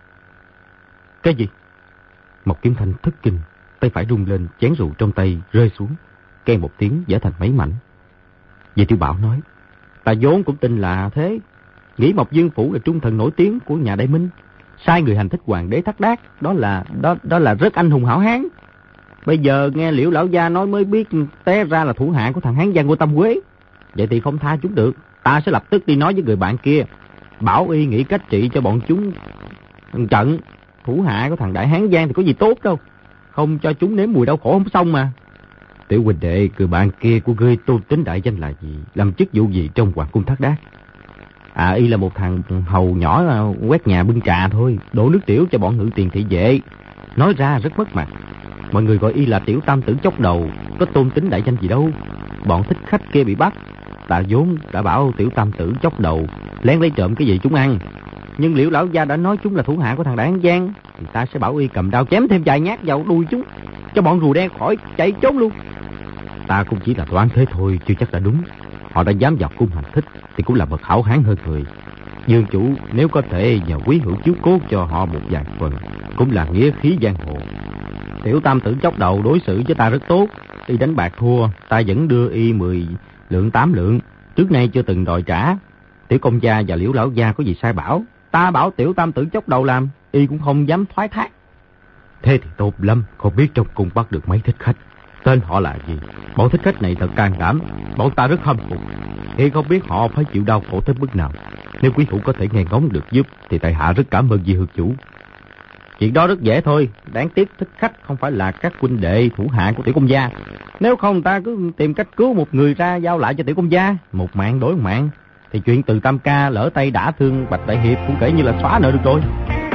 Cái gì? Mộc Kiếm Thanh thất kinh, tay phải rung lên, chén rượu trong tay rơi xuống, keng một tiếng vỡ thành mấy mảnh. Vệ Tiểu Bảo nói, ta vốn cũng tin là thế, nghĩ Mộc Dương Phủ là trung thần nổi tiếng của nhà Đại Minh, sai người hành thích hoàng đế Thác Đác, đó là đó đó là rất anh hùng hảo hán. Bây giờ nghe Liễu lão gia nói mới biết té ra là thủ hạ của thằng Hán Giang của Tam Quế. Vậy thì không tha chúng được, ta sẽ lập tức đi nói với người bạn kia, bảo y nghĩ cách trị cho bọn chúng trận. Thủ hạ của thằng Đại Hán Giang thì có gì tốt đâu, không cho chúng nếm mùi đau khổ không xong mà. Tiểu huynh đệ, người bạn kia của ngươi tôn tính đại danh là gì, làm chức vụ gì trong hoàng cung Thác Đác? À, y là một thằng hầu nhỏ quét nhà bưng trà thôi, đổ nước tiểu cho bọn ngự tiền thị vệ. Nói ra rất mất mặt. Mọi người gọi y là tiểu tam tử chốc đầu, có tôn tính đại danh gì đâu. Bọn thích khách kia bị bắt, ta vốn đã bảo tiểu tam tử chốc đầu lén lấy trộm cái gì chúng ăn. Nhưng Liễu lão gia đã nói chúng là thủ hạ của thằng Đại Hán Giang, thì ta sẽ bảo y cầm đao chém thêm vài nhát vào đuôi chúng, cho bọn rùa đen khỏi chạy trốn luôn. Ta cũng chỉ là đoán thế thôi, chưa chắc đã đúng. Họ đã dám vào cung hành thích thì cũng là bậc hảo hán hơn người. Dương chủ nếu có thể nhờ quý hữu chiếu cố cho họ một vài phần, cũng là nghĩa khí giang hồ. Tiểu tam tử chốc đầu đối xử với ta rất tốt, y đánh bạc thua, ta vẫn đưa y mười lượng tám lượng, trước nay chưa từng đòi trả. Tiểu công gia và Liễu lão gia có gì sai bảo, ta bảo tiểu tam tử chốc đầu làm, y cũng không dám thoái thác. Thế thì tốt lắm, không biết trong cung bắt được mấy thích khách, tên họ là gì? Bọn thích khách này thật can đảm, bọn ta rất hâm phục. Thì không biết họ phải chịu đau khổ tới mức nào. Nếu quý phụ có thể nghe ngóng được giúp thì tại hạ rất cảm ơn Di Hương chủ. Chuyện đó rất dễ thôi, đáng tiếc thích khách không phải là các huynh đệ thủ hạ của tiểu công gia. Nếu không ta cứ tìm cách cứu một người ra giao lại cho tiểu công gia, một mạng đối một mạng, thì chuyện Từ Tam ca lỡ tay đã thương Bạch Đại Hiệp cũng kể như là xóa nợ được rồi.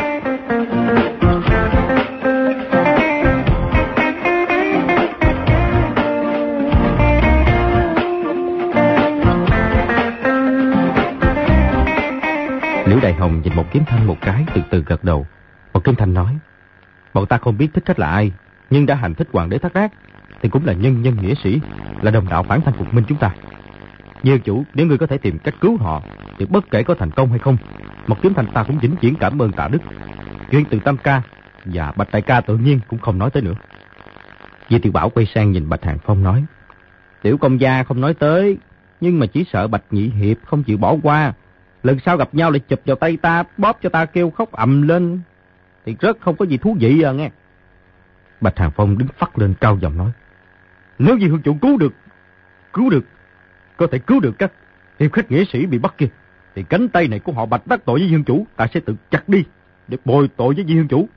Liễu Đại Hồng nhìn Mộc Kiếm Thanh một cái, từ từ gật đầu. Mộc Kiếm Thanh nói, bọn ta không biết thích khách là ai, nhưng đã hành thích hoàng đế Thác Đác thì cũng là nhân nhân nghĩa sĩ, là đồng đạo phản thanh phục minh chúng ta. Dương chủ, nếu ngươi có thể tìm cách cứu họ thì bất kể có thành công hay không, Mộc Kiếm Thanh ta cũng vĩnh viễn cảm ơn tạ đức. Chuyện Từ Tam ca và Bạch Đại ca tự nhiên cũng không nói tới nữa. Di Tiểu Bảo quay sang nhìn Bạch Hàng Phong nói, tiểu công gia không nói tới, nhưng mà chỉ sợ Bạch Nhị Hiệp không chịu bỏ qua, lần sau gặp nhau lại chụp vào tay ta, bóp cho ta kêu khóc ầm lên, thì rất không có gì thú vị à nghe. Bạch Hàng Phong đứng phắt lên cao giọng nói, nếu Di Hương chủ cứu được, cứu được, có thể cứu được các hiệp khách nghĩa sĩ bị bắt kia, thì cánh tay này của họ Bạch đắc tội với Di Hương chủ, ta sẽ tự chặt đi để bồi tội với Di Hương chủ.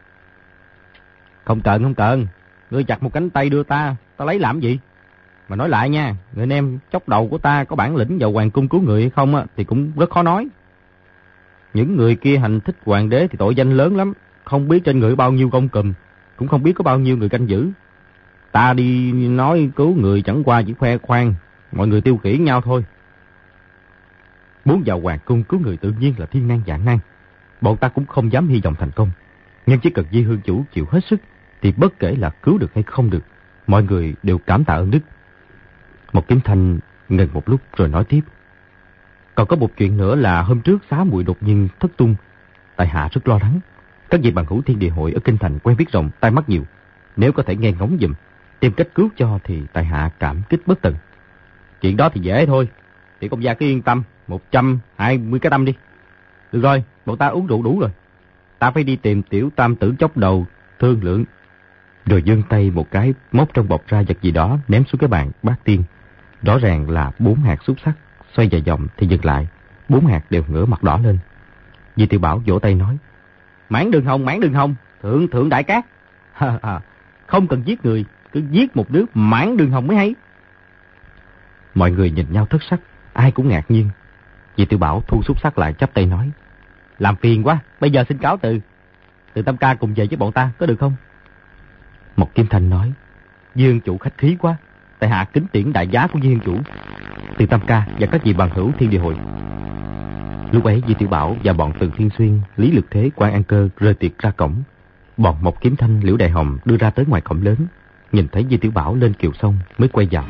Không cần, không cần, ngươi chặt một cánh tay đưa ta, ta lấy làm gì? Mà nói lại nha, người anh em chốc đầu của ta có bản lĩnh vào hoàng cung cứu người hay không á, thì cũng rất khó nói. Những người kia hành thích hoàng đế thì tội danh lớn lắm, không biết trên người bao nhiêu gông cùm, cũng không biết có bao nhiêu người canh giữ. Ta đi nói cứu người chẳng qua chỉ khoe khoang, mọi người tiêu khiển nhau thôi. Muốn vào hoàng cung cứu người tự nhiên là thiên nan vạn nan, bọn ta cũng không dám hy vọng thành công. Nhưng chỉ cần Di Hương chủ chịu hết sức thì bất kể là cứu được hay không được, mọi người đều cảm tạ ơn đức. Một Kiếm Thanh ngừng một lúc rồi nói tiếp, còn có một chuyện nữa là hôm trước xá muội đột nhiên thất tung, tại hạ rất lo lắng. Các vị bằng hữu Thiên Địa hội ở kinh thành quen biết rộng, tai mắt nhiều, nếu có thể nghe ngóng giùm, tìm cách cứu cho thì tại hạ cảm kích bất tận. Chuyện đó thì dễ thôi, tiểu công gia cứ yên tâm, một trăm hai mươi cái tâm đi. Được rồi, bọn ta uống rượu đủ rồi, ta phải đi tìm tiểu tam tử chốc đầu thương lượng. Rồi giương tay một cái móc trong bọc ra vật gì đó ném xuống cái bàn bát tiên. Rõ ràng là bốn hạt xúc xắc, xoay vài vòng thì dừng lại, bốn hạt đều ngửa mặt đỏ lên. Di Tiểu Bảo vỗ tay nói, mãn đường hồng, mãn đường hồng, thượng thượng đại cát. Không cần giết người, cứ giết một đứa mãn đường hồng mới hay. Mọi người nhìn nhau thất sắc, ai cũng ngạc nhiên. Di Tiểu Bảo thu xúc xắc lại chắp tay nói, làm phiền quá, bây giờ xin cáo từ. Từ Tam ca cùng về với bọn ta, có được không? Một Kiếm Thanh nói, Dương chủ khách khí quá, tại hạ kính tiễn đại giá của Dương chủ. Từ Tam ca và các vị bằng hữu Thiên Địa hội, Lúc ấy Di Tiểu Bảo và bọn Từ Thiên Xuyên, Lý Lực Thế, Quan An Cơ rơi tiệc ra cổng. Bọn Mộc Kiếm Thanh, Liễu Đại Hồng đưa ra tới ngoài cổng lớn, nhìn thấy Di Tiểu Bảo lên kiệu xong mới quay vào.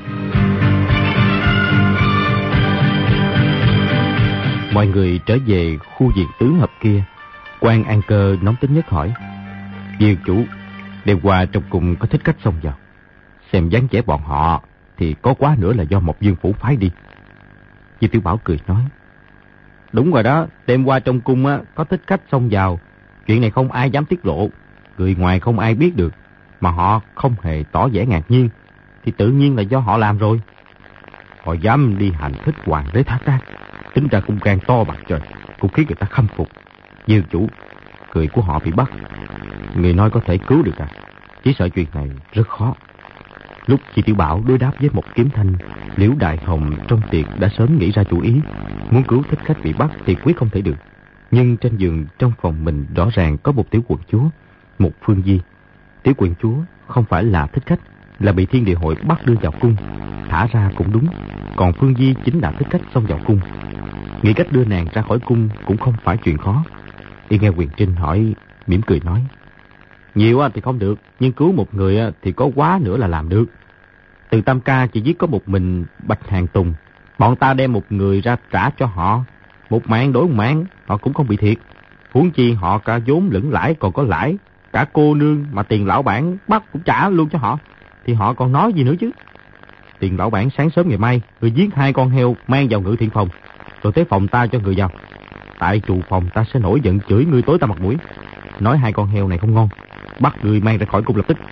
Mọi người trở về khu viện tứ hợp kia. Quan An Cơ nóng tính nhất hỏi: Diêu chủ, đêm qua trong cung có thích khách xông vào, xem dáng vẻ bọn họ thì có quá nữa là do Mộc Dương phủ phái đi. Di Tiểu Bảo cười nói: Đúng rồi đó, đêm qua trong cung á, có thích khách xông vào. Chuyện này không ai dám tiết lộ, người ngoài không ai biết được, mà họ không hề tỏ vẻ ngạc nhiên, thì tự nhiên là do họ làm rồi. Họ dám đi hành thích hoàng đế thác tác, tính ra cung can to bằng trời, cũng khiến người ta khâm phục. Dương chủ, người của họ bị bắt, người nói có thể cứu được à? Chỉ sợ chuyện này rất khó. Lúc Di Tiểu Bảo đối đáp với một Kiếm Thanh, Liễu Đại Hồng trong tiệc đã sớm nghĩ ra chủ ý, muốn cứu thích khách bị bắt thì quyết không thể được. Nhưng trên giường trong phòng mình rõ ràng có một tiểu quận chúa, một Phương Di. Tiểu quận chúa không phải là thích khách, là bị Thiên Địa Hội bắt đưa vào cung. Thả ra cũng đúng, còn Phương Di chính là thích khách xông vào cung. Nghĩ cách đưa nàng ra khỏi cung cũng không phải chuyện khó. Y nghe Huyền Trinh hỏi, mỉm cười nói: Nhiều thì không được, nhưng cứu một người thì có quá nữa là làm được. Từ Tam Ca chỉ giết có một mình Bạch Hàng Tùng, bọn ta đem một người ra trả cho họ, một mạng đổi một mạng, họ cũng không bị thiệt. Huống chi họ cả vốn lẫn lãi còn có lãi, cả cô nương mà tiền lão bản bắt cũng trả luôn cho họ, thì họ còn nói gì nữa chứ. Tiền lão bản sáng sớm ngày mai người giết hai con heo mang vào Ngự Thiện phòng, rồi tới phòng ta cho người vào. Tại chủ phòng ta sẽ nổi giận chửi ngươi tối ta mặt mũi, nói hai con heo này không ngon, bắt người mang ra khỏi cung lập tức.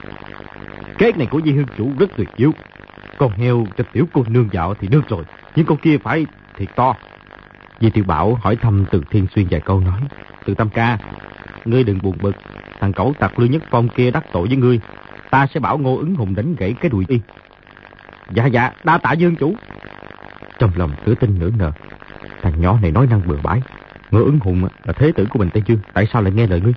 Kế này của Di Hương chủ rất tuyệt diệu. Con heo cho tiểu cô nương dạo thì được rồi, nhưng con kia phải thiệt to. Di Tiểu Bảo hỏi thăm Từ Thiên Xuyên vài câu nói: Từ Tam Ca, ngươi đừng buồn bực, thằng cẩu tặc Lưu Nhất Phong kia đắc tội với ngươi, ta sẽ bảo Ngô Ứng Hùng đánh gãy cái đùi y. Dạ dạ, đa tạ Dương chủ. Trong lòng cứ tin nửa nờ, thằng nhỏ này nói năng bừa bãi. Ngô Ứng Hùng là thế tử của Bình Tây Dương, tại sao lại nghe lời ngươi?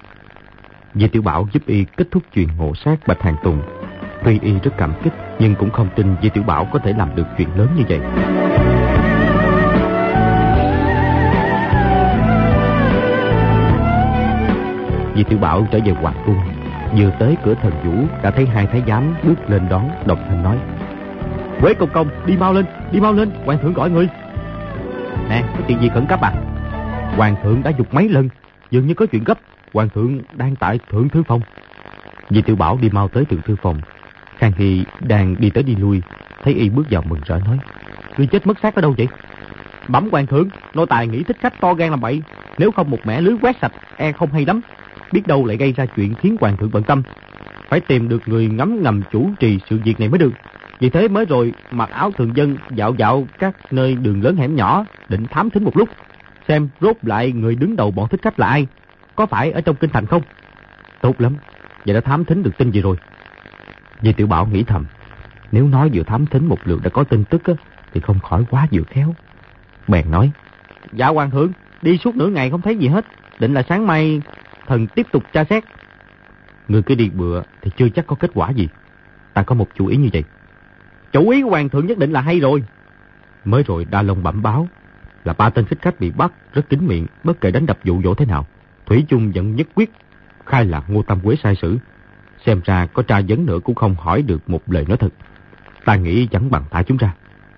Di Tiểu Bảo giúp y kết thúc chuyện ngộ sát Bạch Hàng Tùng. Tuy y rất cảm kích, nhưng cũng không tin Di Tiểu Bảo có thể làm được chuyện lớn như vậy. Di Tiểu Bảo trở về hoàng cung, vừa tới cửa Thần Vũ đã thấy hai thái giám bước lên đón, đồng thanh nói: Quế công công, đi mau lên, đi mau lên, hoàng thượng gọi ngươi. Nè, có chuyện gì khẩn cấp à? Hoàng thượng đã dục mấy lần, dường như có chuyện gấp. Hoàng thượng đang tại thượng thư phòng. Di Tiểu Bảo đi mau tới thượng thư phòng. Khang Hy đang đi tới đi lui, thấy y bước vào mừng rỡ nói: Ngươi chết mất xác ở đâu vậy? Bẩm hoàng thượng, nô tài nghĩ thích khách to gan làm bậy, nếu không một mẻ lưới quét sạch e không hay lắm, biết đâu lại gây ra chuyện khiến hoàng thượng bận tâm. Phải tìm được người ngấm ngầm chủ trì sự việc này mới được. Vì thế mới rồi mặc áo thường dân dạo dạo các nơi đường lớn hẻm nhỏ, định thám thính một lúc, xem rốt lại người đứng đầu bọn thích khách là ai, có phải ở trong kinh thành không? Tốt lắm, vậy đã thám thính được tin gì rồi? Di Tiểu Bảo nghĩ thầm, nếu nói vừa thám thính một lượt đã có tin tức á, thì không khỏi quá vừa khéo. Bèn nói: Dạ hoàng thượng, đi suốt nửa ngày không thấy gì hết, định là sáng mai thần tiếp tục tra xét. Người cứ đi bựa thì chưa chắc có kết quả gì. Ta có một chủ ý như vậy. Chủ ý của hoàng thượng nhất định là hay rồi. Mới rồi Đa Long bẩm báo là ba tên thích khách bị bắt rất kín miệng, bất kể đánh đập dụ dỗ thế nào, thủy chung vẫn nhất quyết khai là Ngô Tam Quế sai sử. Xem ra có tra vấn nữa cũng không hỏi được một lời nói thật. Ta nghĩ chẳng bằng thả chúng ra.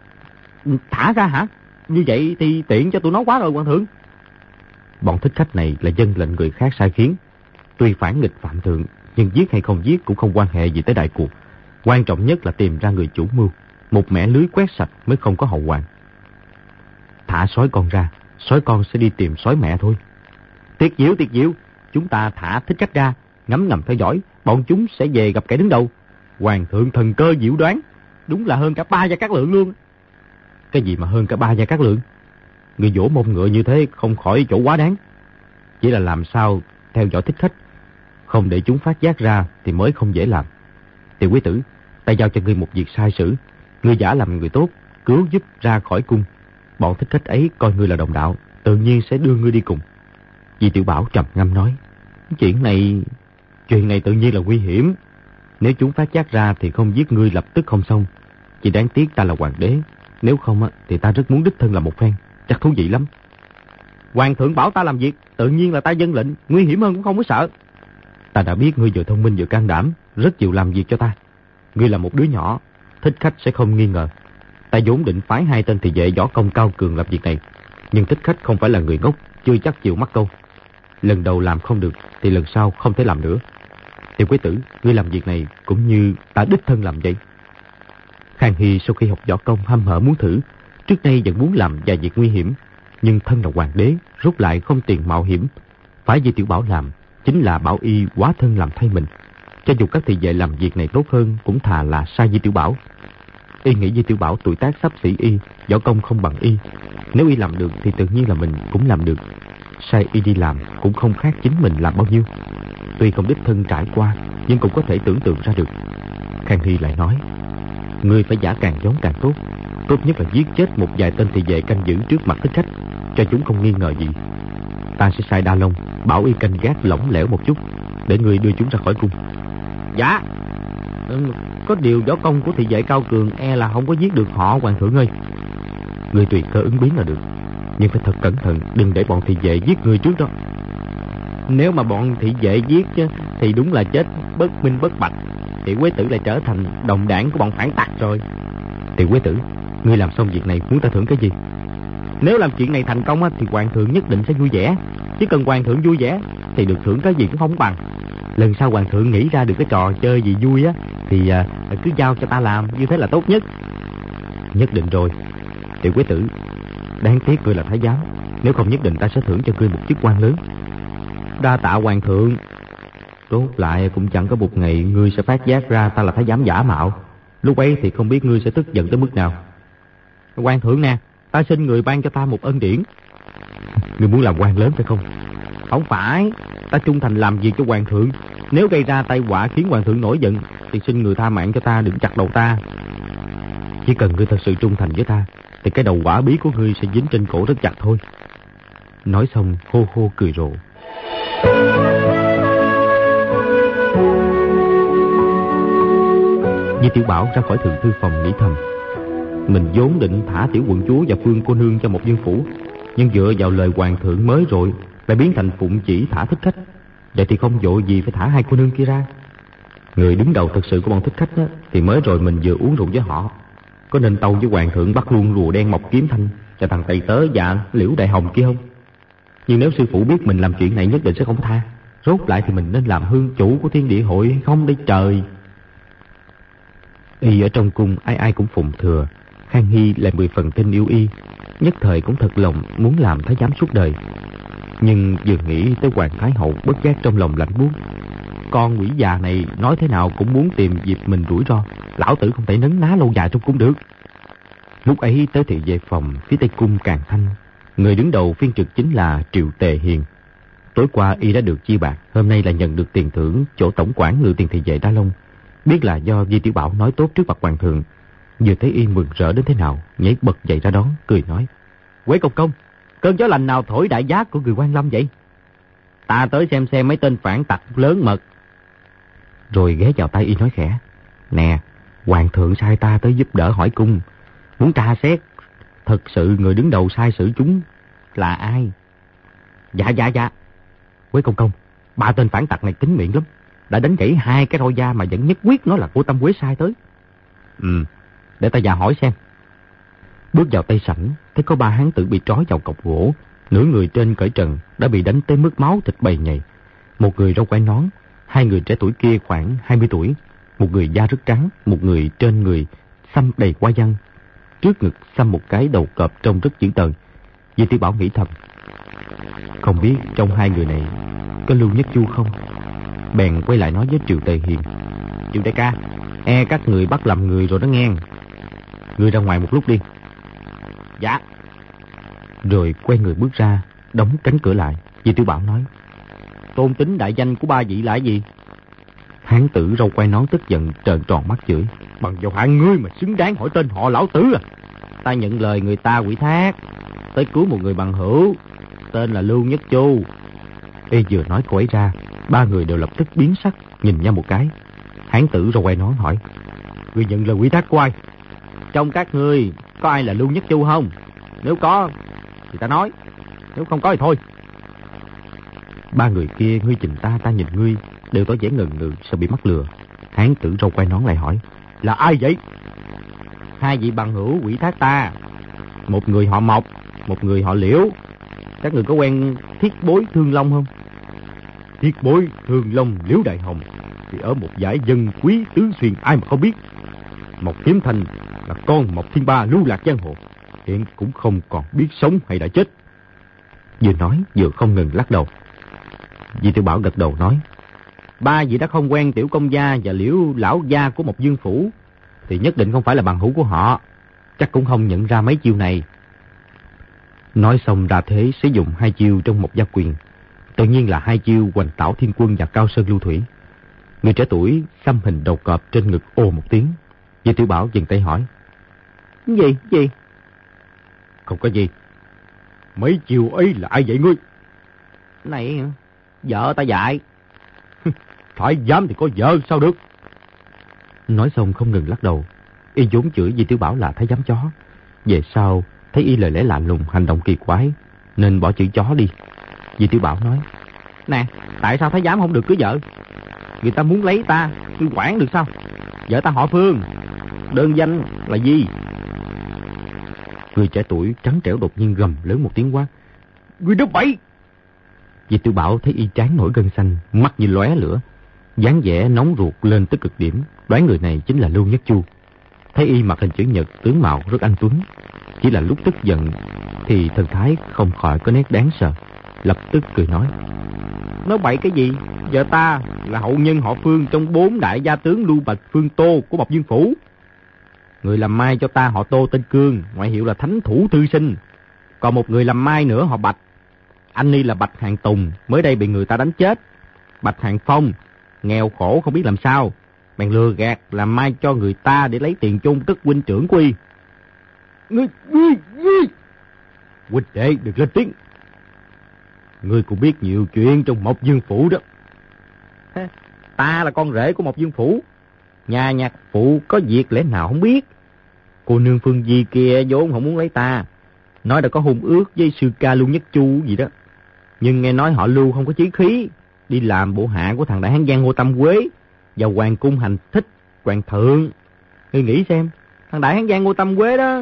Thả ra hả? Như vậy thì tiện cho tụi nó quá rồi hoàng thượng. Bọn thích khách này là dân lệnh người khác sai khiến, tuy phản nghịch phạm thượng, nhưng giết hay không giết cũng không quan hệ gì tới đại cuộc. Quan trọng nhất là tìm ra người chủ mưu, một mẻ lưới quét sạch mới không có hậu hoạn. Thả sói con ra, sói con sẽ đi tìm sói mẹ thôi. Tuyệt diệu, tuyệt diệu. Chúng ta thả thích khách ra, ngấm ngầm theo dõi, bọn chúng sẽ về gặp kẻ đứng đầu. Hoàng thượng thần cơ diệu đoán, đúng là hơn cả ba Gia Cát Lượng luôn. Cái gì mà hơn cả ba Gia Cát Lượng? Người vỗ mông ngựa như thế không khỏi chỗ quá đáng. Chỉ là làm sao theo dõi thích khách, không để chúng phát giác ra thì mới không dễ làm. Tiểu quý tử, ta giao cho ngươi một việc sai sử. Ngươi giả làm người tốt, cứu giúp ra khỏi cung. Bọn thích khách ấy coi ngươi là đồng đạo, tự nhiên sẽ đưa ngươi đi cùng. Di Tiểu Bảo trầm ngâm nói: Chuyện này, chuyện này tự nhiên là nguy hiểm. Nếu chúng phát giác ra thì không giết ngươi lập tức không xong. Chỉ đáng tiếc ta là hoàng đế, nếu không thì ta rất muốn đích thân làm một phen, chắc thú vị lắm. Hoàng thượng bảo ta làm việc, tự nhiên là ta vâng lệnh, nguy hiểm hơn cũng không có sợ. Ta đã biết ngươi vừa thông minh vừa can đảm, rất chịu làm việc cho ta. Ngươi là một đứa nhỏ, thích khách sẽ không nghi ngờ. Ta vốn định phái hai tên thị vệ võ công cao cường làm việc này, nhưng thích khách không phải là người ngốc, chưa chắc chịu mắc câu. Lần đầu làm không được thì lần sau không thể làm nữa. Tiểu Quế Tử, ngươi làm việc này cũng như ta đích thân làm vậy. Khang Hy sau khi học võ công hăm hở muốn thử, trước nay vẫn muốn làm vài việc nguy hiểm, nhưng thân là hoàng đế, rốt lại không tiền mạo hiểm. Phải Di Tiểu Bảo làm, chính là bảo y hóa thân làm thay mình. Cho dù các thị vệ làm việc này tốt hơn, cũng thà là sai Di Tiểu Bảo. Y nghĩ Di Tiểu Bảo tuổi tác xấp xỉ y, võ công không bằng y. Nếu y làm được thì tự nhiên là mình cũng làm được. Sai y đi làm cũng không khác chính mình làm bao nhiêu. Tuy không đích thân trải qua, nhưng cũng có thể tưởng tượng ra được. Khang Hy lại nói, ngươi phải giả càng giống càng tốt. Tốt nhất là giết chết một vài tên thị vệ canh giữ trước mặt thích khách, cho chúng không nghi ngờ gì. Ta sẽ sai Đa Long bảo y canh gác lỏng lẻo một chút, để ngươi đưa chúng ra khỏi cung. Dạ. Ừ, có điều võ công của thị vệ cao cường e là không có giết được họ, hoàng thượng ơi. Ngươi tùy cơ ứng biến là được, nhưng phải thật cẩn thận, đừng để bọn thị vệ giết ngươi trước đó. Nếu mà bọn thị vệ giết thì đúng là chết bất minh bất bạch. Tiểu Quế Tử lại trở thành đồng đảng của bọn phản tặc rồi. Tiểu Quế Tử, ngươi làm xong việc này muốn ta thưởng cái gì? Nếu làm chuyện này thành công thì hoàng thượng nhất định sẽ vui vẻ. Chỉ cần hoàng thượng vui vẻ thì được thưởng cái gì cũng không bằng. Lần sau hoàng thượng nghĩ ra được cái trò chơi gì vui á thì à, cứ giao cho ta làm, như thế là tốt nhất. Nhất định rồi. Tiểu Quế Tử, đáng tiếc ngươi là thái giám, nếu không nhất định ta sẽ thưởng cho ngươi một chức quan lớn. Đa tạ hoàng thượng. Tốt lại cũng chẳng có một ngày ngươi sẽ phát giác ra ta là thái giám giả mạo. Lúc ấy thì không biết ngươi sẽ tức giận tới mức nào. Hoàng thượng nè, ta xin người ban cho ta một ân điển. Ngươi muốn làm quan lớn phải không? Không phải, ta trung thành làm việc cho hoàng thượng. Nếu gây ra tai họa khiến hoàng thượng nổi giận thì xin người tha mạng cho ta, đừng chặt đầu ta. Chỉ cần ngươi thật sự trung thành với ta thì cái đầu quả bí của ngươi sẽ dính trên cổ rất chặt thôi. Nói xong hô hô cười rộ. Di Tiểu Bảo ra khỏi thượng thư phòng nghĩ thầm, mình vốn định thả tiểu quận chúa và Phương cô nương cho một viên phủ, nhưng dựa vào lời hoàng thượng mới rồi lại biến thành phụng chỉ thả thích khách. Vậy thì không vội gì phải thả hai cô nương kia ra. Người đứng đầu thật sự của bọn thích khách đó, thì mới rồi mình vừa uống rượu với họ. Có nên tâu với hoàng thượng bắt luôn rùa đen Mộc Kiếm Thanh và thằng tày tớ dạ Liễu Đại Hồng kia không? Nhưng nếu sư phụ biết mình làm chuyện này nhất định sẽ không tha. Rốt lại thì mình nên làm hương chủ của Thiên Địa Hội hay không đây trời? Y ở trong cung ai ai cũng phụng thừa. Khang Hy lại mười phần tin yêu y, nhất thời cũng thật lòng muốn làm thái giám suốt đời. Nhưng vừa nghĩ tới Hoàng Thái Hậu, bất giác trong lòng lạnh buốt. Con quỷ già này nói thế nào cũng muốn tìm dịp mình rủi ro. Lão tử không thể nấn ná lâu dài trong cung được. Lúc ấy tới thị về phòng phía tây cung Càng Thanh, người đứng đầu phiên trực chính là Triệu Tề Hiền. Tối qua y đã được chia bạc, hôm nay là nhận được tiền thưởng chỗ tổng quản ngự tiền thị vệ Đa Long. Biết là do Di Tiểu Bảo nói tốt trước mặt hoàng thượng, vừa thấy y mừng rỡ đến thế nào, nhảy bật dậy ra đón, cười nói: Quế công công, cơn gió lành nào thổi đại giác của người Quan Lâm vậy? Ta tới xem xem mấy tên phản tặc lớn mật. Rồi ghé vào tay y nói khẽ: Nè, hoàng thượng sai ta tới giúp đỡ hỏi cung, muốn tra xét thật sự người đứng đầu sai xử chúng là ai. Dạ dạ dạ. Quế công công, ba tên phản tặc này kín miệng lắm, đã đánh gãy hai cái roi da mà vẫn nhất quyết nói là của Tâm Quế sai tới. Ừ, để ta vào hỏi xem. Bước vào tây sảnh, thấy có ba hán tử bị trói vào cọc gỗ, nửa người trên cởi trần, đã bị đánh tới mức máu thịt bầy nhầy. Một người râu quai nón, hai người trẻ tuổi kia khoảng hai mươi tuổi, một người da rất trắng, một người trên người xăm đầy hoa văn, trước ngực xăm một cái đầu cọp trông rất dữ tợn. Di Tiểu Bảo nghĩ thầm, không biết trong hai người này có Lưu Nhất Chu không? Bèn quay lại nói với Triệu Tề Hiền: Triệu đại ca, e các người bắt làm người rồi đó nghe. Người ra ngoài một lúc đi. Dạ. Rồi quay người bước ra, đóng cánh cửa lại. Di Tiểu Bảo nói: Tôn tính đại danh của ba vị là gì? Hán tử râu quai nón tức giận trợn tròn mắt chửi: Bằng vào hạng ngươi mà xứng đáng hỏi tên họ lão tử à? Ta nhận lời người ta ủy thác tới cứu một người bằng hữu, tên là Lưu Nhất Chu. Y vừa nói cô ấy ra, ba người đều lập tức biến sắc, nhìn nhau một cái. Hán tử râu quai nón hỏi: Ngươi nhận lời ủy thác của ai? Trong các ngươi có ai là Lưu Nhất Chu không? Nếu có thì ta nói. nếu không có thì thôi. Ba người kia ngươi nhìn ta, ta nhìn ngươi, đều tỏ vẻ ngần ngừ sợ bị mắc lừa. Hán tử râu quai nón lại hỏi, là ai vậy? Hai vị bằng hữu ủy thác ta, một người họ Mộc, một người họ Liễu. Các người có quen Thiết Bối Thương Long không? Thiết Bối Thương Long Liễu Đại Hồng thì ở một giải dân quý tứ xuyên, ai mà không biết. Mộc Kiếm Thanh là con Mộc Thiên Ba lưu lạc giang hồ, hiện cũng không còn biết sống hay đã chết. Vừa nói vừa không ngừng lắc đầu. Di Tiểu Bảo gật đầu nói, ba vị đã không quen Tiểu Công Gia và Liễu lão gia của Mộc Dương Phủ thì nhất định không phải là bằng hữu của họ, chắc cũng không nhận ra mấy chiêu này. Nói xong ra thế sử dụng hai chiêu trong một gia quyền, tự nhiên là hai chiêu Hoành Tảo Thiên Quân và Cao Sơn Lưu Thủy. Người trẻ tuổi xăm hình đầu cọp trên ngực ồ một tiếng. Di Tiểu Bảo dừng tay hỏi, gì gì? Không có gì. Mấy chiêu ấy là ai dạy ngươi? Này vợ ta dạy. Phải dám thì có vợ sao được? Nói xong không ngừng lắc đầu. Y vốn chửi Di Tiểu Bảo là thái giám chó, về sau thấy y lời lẽ lạ lùng, hành động kỳ quái, nên bỏ chữ chó đi. Di Tiểu Bảo nói, nè, tại sao thái giám không được cưới vợ? Người ta muốn lấy ta, tôi quản được sao? Vợ ta họ Phương, đơn danh là gì? Người trẻ tuổi trắng trẻo đột nhiên gầm lớn một tiếng quát, ngươi nói bậy! Di Tiểu Bảo thấy y trán nổi gân xanh, mắt như lóe lửa, dáng vẻ nóng ruột lên tới cực điểm, đoán người này chính là Lưu Nhất Chu. Thấy y mặt hình chữ nhật, tướng mạo rất anh tuấn, chỉ là lúc tức giận thì thần thái không khỏi có nét đáng sợ. Lập tức cười nói, nói bậy cái gì? Vợ ta là hậu nhân họ Phương trong bốn đại gia tướng Lưu Bạch Phương Tô của Mộc Dương Phủ. Người làm mai cho ta họ Tô tên Cương, ngoại hiệu là Thánh Thủ Thư Sinh. Còn một người làm mai nữa họ Bạch, anh y là Bạch Hàng Tùng, mới đây bị người ta đánh chết. Bạch Hàng Phong nghèo khổ không biết làm sao, bèn lừa gạt làm mai cho người ta để lấy tiền chôn cất huynh trưởng của y. Ngươi, ngươi, ngươi! Huynh đệ đừng lên tiếng. Ngươi cũng biết nhiều chuyện trong Mộc Dương Phủ đó. Ta là con rể của Mộc Dương Phủ, nhà nhạc phụ có việc lẽ nào không biết. Cô nương Phương Di kia vốn không muốn lấy ta, nói đã có hôn ước với sư ca Lưu Nhất Chu gì đó. Nhưng nghe nói họ Lưu không có chí khí, đi làm bộ hạ của thằng đại hán giang Ngô Tâm Quế vào hoàng cung hành thích hoàng thượng. Ngươi nghĩ xem, thằng đại hán giang Ngô Tâm Quế đó.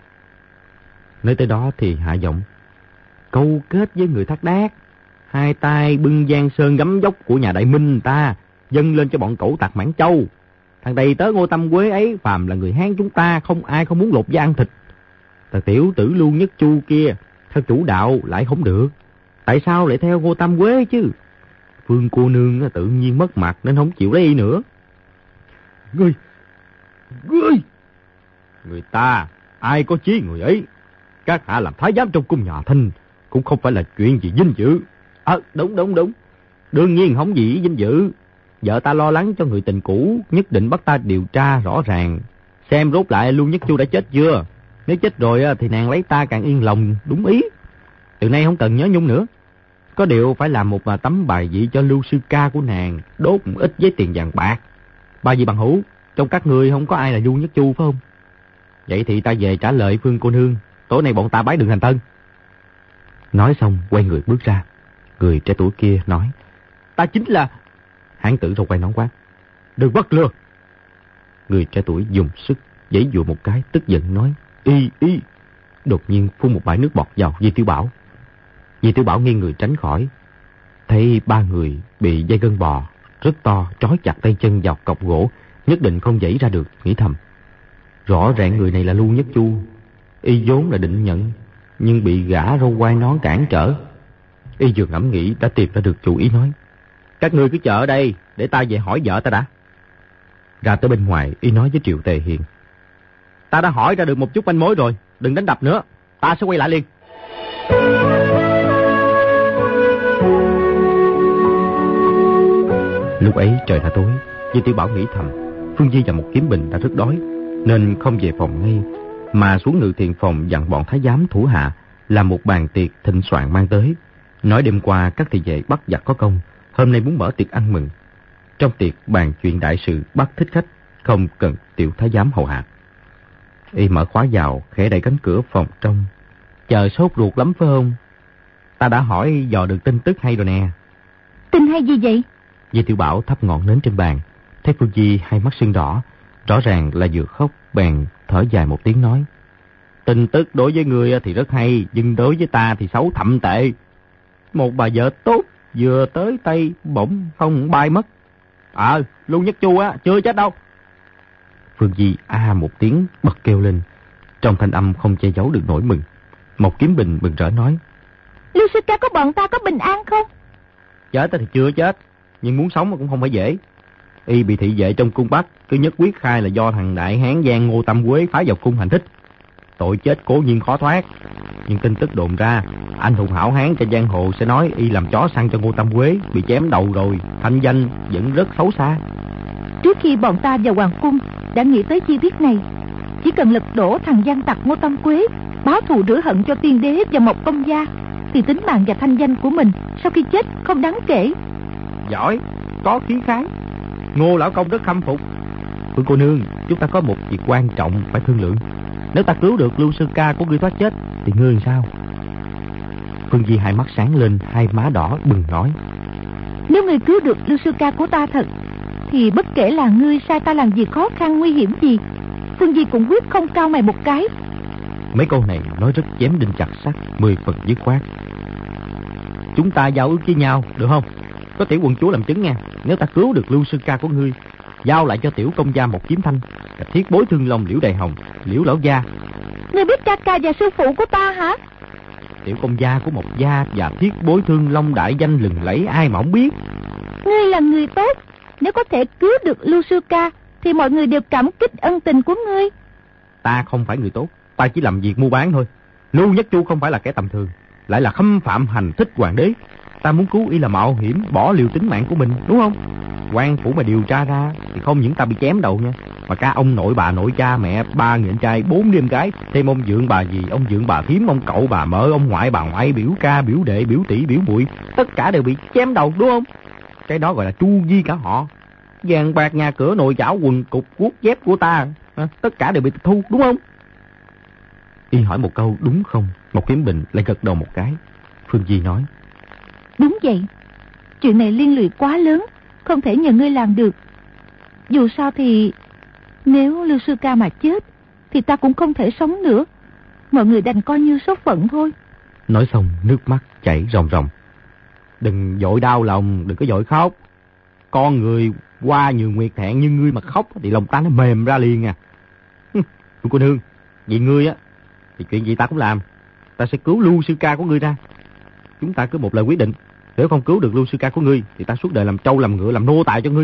Nói tới đó thì hạ giọng, câu kết với người Thác Đác, hai tay bưng giang sơn gấm dốc của nhà Đại Minh ta dâng lên cho bọn cẩu tặc Mãn Châu. Thằng đầy tớ Ngô Tâm Quế ấy phàm là người Hán chúng ta không ai không muốn lột da ăn thịt. Thằng tiểu tử Lưu Nhất Chu kia theo chủ đạo lại không được, tại sao lại theo Ngô Tâm Quế chứ? Phương cô nương tự nhiên mất mặt nên không chịu lấy y nữa. Ngươi, ngươi, người ta ai có chí người ấy. Các hạ làm thái giám trong cung nhà Thanh cũng không phải là chuyện gì vinh dự. Ờ, à, đúng đúng đúng, đương nhiên không gì vinh dự. Vợ ta lo lắng cho người tình cũ, nhất định bắt ta điều tra rõ ràng, xem rốt lại Lưu Nhất Chu đã chết chưa. Nếu chết rồi thì nàng lấy ta càng yên lòng, đúng ý. Từ nay không cần nhớ nhung nữa. Có điều phải làm một tấm bài vị cho Lưu sư ca của nàng, đốt một ít với tiền vàng bạc. Ba vị bằng hữu, trong các người không có ai là Lưu Nhất Chu phải không? Vậy thì ta về trả lời Phương cô nương, tối nay bọn ta bái đường thành thân. Nói xong quay người bước ra. Người trẻ tuổi kia nói, ta chính là... Hán tử râu quai nón quát, đừng bắt lừa. Người trẻ tuổi dùng sức giãy giụa một cái, tức giận nói, y y. Đột nhiên phun một bãi nước bọt vào Di Tiểu Bảo. Di Tiểu Bảo nghiêng người tránh khỏi, thấy ba người bị dây gân bò rất to trói chặt tay chân vào cọc gỗ, nhất định không giãy ra được, nghĩ thầm, rõ ràng người này là Lưu Nhất Chu. Y vốn là định nhận, nhưng bị gã râu quai nón cản trở. Y vừa ngẫm nghĩ đã tìm ra được chủ ý, nói, các ngươi cứ chờ ở đây để ta về hỏi vợ ta đã. Ra tới bên ngoài, Y nói với Triệu Tề Hiền, ta đã hỏi ra được một chút manh mối rồi, đừng đánh đập nữa, ta sẽ quay lại liền. Lúc ấy trời đã tối, Di Tiểu Bảo nghĩ thầm, Phương Di và một kiếm bình đã rất đói, nên không về phòng ngay, mà xuống ngự thiện phòng dặn bọn thái giám thủ hạ làm một bàn tiệc thịnh soạn mang tới. Nói đêm qua các thị vệ bắt giặc có công, hôm nay muốn mở tiệc ăn mừng. Trong tiệc bàn chuyện đại sự, bắt thích khách, không cần tiểu thái giám hầu hạ. Y mở khóa vào, khẽ đẩy cánh cửa phòng trong. Chờ sốt ruột lắm phải không? Ta đã hỏi dò được tin tức hay rồi nè. Tin hay gì vậy? Di Tiểu Bảo thắp ngọn nến trên bàn, thấy Phương Di hai mắt sưng đỏ, rõ ràng là vừa khóc, bèn thở dài một tiếng nói. Tin tức đối với người thì rất hay, nhưng đối với ta thì xấu thậm tệ. Một bà vợ tốt vừa tới tay bỗng không bay mất. Ờ, à, Lưu Nhất Chu á, chưa chết đâu. Phương Di a một tiếng bật kêu lên, trong thanh âm không che giấu được nỗi mừng. Một Kiếm Bình mừng rỡ nói. Lưu sư ca có bọn ta có bình an không? Chết thì chưa chết, nhưng muốn sống cũng không phải dễ. Y bị thị vệ trong cung Bắc, cứ nhất quyết khai là do thằng đại hán Giang Ngô Tâm Quế phá vào cung hành thích. Tội chết cố nhiên khó thoát, nhưng tin tức đồn ra, anh hùng hảo hán trên giang hồ sẽ nói Y làm chó săn cho Ngô Tâm Quế, bị chém đầu rồi, thanh danh vẫn rất xấu xa. Trước khi bọn ta vào hoàng cung đã nghĩ tới chi tiết này. Chỉ cần lật đổ thằng gian tặc Ngô Tâm Quế, báo thù rửa hận cho tiên đế và Mộc Công gia, thì tính mạng và thanh danh của mình sau khi chết không đáng kể. Giỏi, có khí khái. Ngô lão công rất khâm phục. Phương cô nương, chúng ta có một việc quan trọng phải thương lượng. Nếu ta cứu được Lưu sư ca của ngươi thoát chết, thì ngươi làm sao? Phương Di hai mắt sáng lên, hai má đỏ bừng nói. Nếu ngươi cứu được Lưu sư ca của ta thật, thì bất kể là ngươi sai ta làm việc khó khăn nguy hiểm gì, Phương Di cũng quyết không cau mày một cái. Mấy câu này nói rất chém đinh chặt sắt, mười phần dứt khoát. Chúng ta giao ước với nhau, được không? Có tiểu quận chúa làm chứng nha. Nếu ta cứu được Lưu sư ca của ngươi, giao lại cho tiểu công gia một kiếm thanh, và thiết bối thương long Liễu Đại Hồng, Liễu lão gia. Ngươi biết ca ca và sư phụ của ta hả? Tiểu công gia của một gia và thiết bối thương long đại danh lừng lẫy, ai mà không biết. Ngươi là người tốt, nếu có thể cứu được Lưu sư ca, thì mọi người đều cảm kích ân tình của ngươi. Ta không phải người tốt, ta chỉ làm việc mua bán thôi. Lưu Nhất Chu không phải là kẻ tầm thường, lại là khâm phạm hành thích hoàng đế. Ta muốn cứu Y là mạo hiểm, bỏ liều tính mạng của mình, đúng không? Quan phủ mà điều tra ra thì không những ta bị chém đầu nha, mà cả ông nội bà nội cha mẹ, ba người anh trai, bốn đứa em gái, thêm ông dượng bà dì, ông dượng bà thím, ông cậu bà mợ, ông ngoại bà ngoại, biểu ca biểu đệ, biểu tỷ biểu muội, tất cả đều bị chém đầu, đúng không? Cái đó gọi là tru di cả họ. Vàng bạc nhà cửa nồi chảo quần cục guốc dép của ta, tất cả đều bị tịch thu, đúng không? Y hỏi một câu đúng không, một Kiếm Bình lại gật đầu một cái. Phương Di nói. Đúng vậy, chuyện này liên lụy quá lớn, không thể nhờ ngươi làm được. Dù sao thì nếu Lưu sư ca mà chết, thì ta cũng không thể sống nữa. Mọi người đành coi như số phận thôi. Nói xong nước mắt chảy ròng ròng. Đừng vội đau lòng, đừng có vội khóc. Con người qua nhiều nguyệt thẹn như ngươi mà khóc thì lòng ta nó mềm ra liền à. Cô nương, vì ngươi á thì chuyện gì ta cũng làm. Ta sẽ cứu Lưu sư ca của ngươi ra. Chúng ta cứ một lời quyết định. Nếu không cứu được Lưu sư ca của ngươi thì ta suốt đời làm trâu làm ngựa làm nô tài cho ngươi.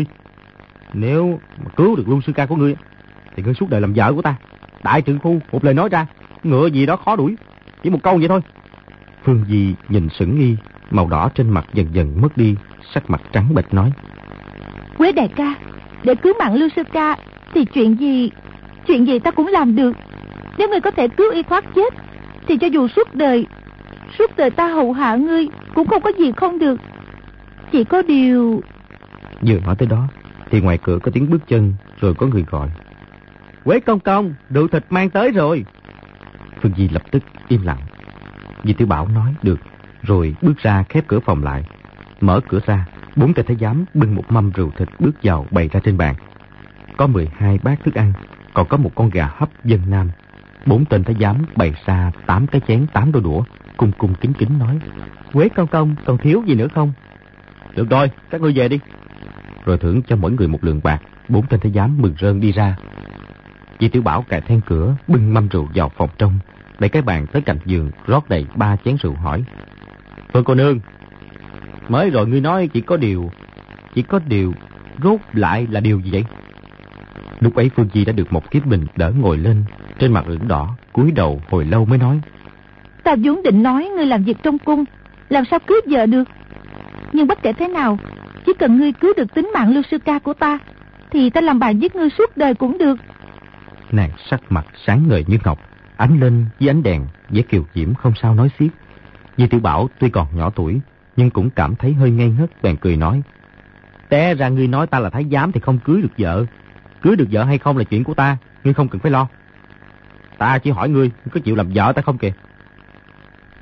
Nếu mà cứu được Lưu sư ca của ngươi thì ngươi suốt đời làm vợ của ta. Đại trượng phu, một lời nói ra, ngựa gì đó khó đuổi, chỉ một câu vậy thôi. Phương Di nhìn sững Y, màu đỏ trên mặt dần dần mất đi, sắc mặt trắng bệch nói. Quế đại ca, để cứu mạng Lưu sư ca thì chuyện gì chuyện gì ta cũng làm được. Nếu ngươi có thể cứu Y thoát chết, thì cho dù suốt đời suốt đời ta hầu hạ ngươi cũng không có gì không được. Chỉ có điều... Vừa nói tới đó thì ngoài cửa có tiếng bước chân, rồi có người gọi. Quế công công, rượu thịt mang tới rồi. Phương Di lập tức im lặng. Di Tiểu Bảo nói được, rồi bước ra khép cửa phòng lại. Mở cửa ra, bốn tên thái giám bưng một mâm rượu thịt bước vào bày ra trên bàn. Có mười hai bát thức ăn, còn có một con gà hấp dân nam. Bốn tên thái giám bày ra tám cái chén, tám đôi đũa, cung cung kính kính nói. Quế công công, còn thiếu gì nữa không? Được rồi, các ngươi về đi. Rồi thưởng cho mỗi người một lượng bạc. Bốn tên thái giám mừng rơn đi ra. Di Tiểu Bảo cài then cửa, bưng mâm rượu vào phòng trong, đẩy cái bàn tới cạnh giường, rót đầy ba chén rượu hỏi. Phương cô nương, mới rồi ngươi nói chỉ có điều, chỉ có điều, rốt lại là điều gì vậy? Lúc ấy Phương Di đã được một Kiếm Bình đỡ ngồi lên, trên mặt ửng đỏ, cúi đầu hồi lâu mới nói. Ta vốn định nói ngươi làm việc trong cung, làm sao cướp vợ được. Nhưng bất kể thế nào, chỉ cần ngươi cứu được tính mạng Lưu sư ca của ta, thì ta làm bạn với ngươi suốt đời cũng được. Nàng sắc mặt sáng ngời như ngọc, ánh lên với ánh đèn, vẻ kiều diễm không sao nói xiết. Di Tiểu Bảo tuy còn nhỏ tuổi, nhưng cũng cảm thấy hơi ngây ngất, bèn cười nói. Té ra ngươi nói ta là thái giám thì không cưới được vợ. Cưới được vợ hay không là chuyện của ta, ngươi không cần phải lo. Ta chỉ hỏi ngươi, có chịu làm vợ ta không kìa?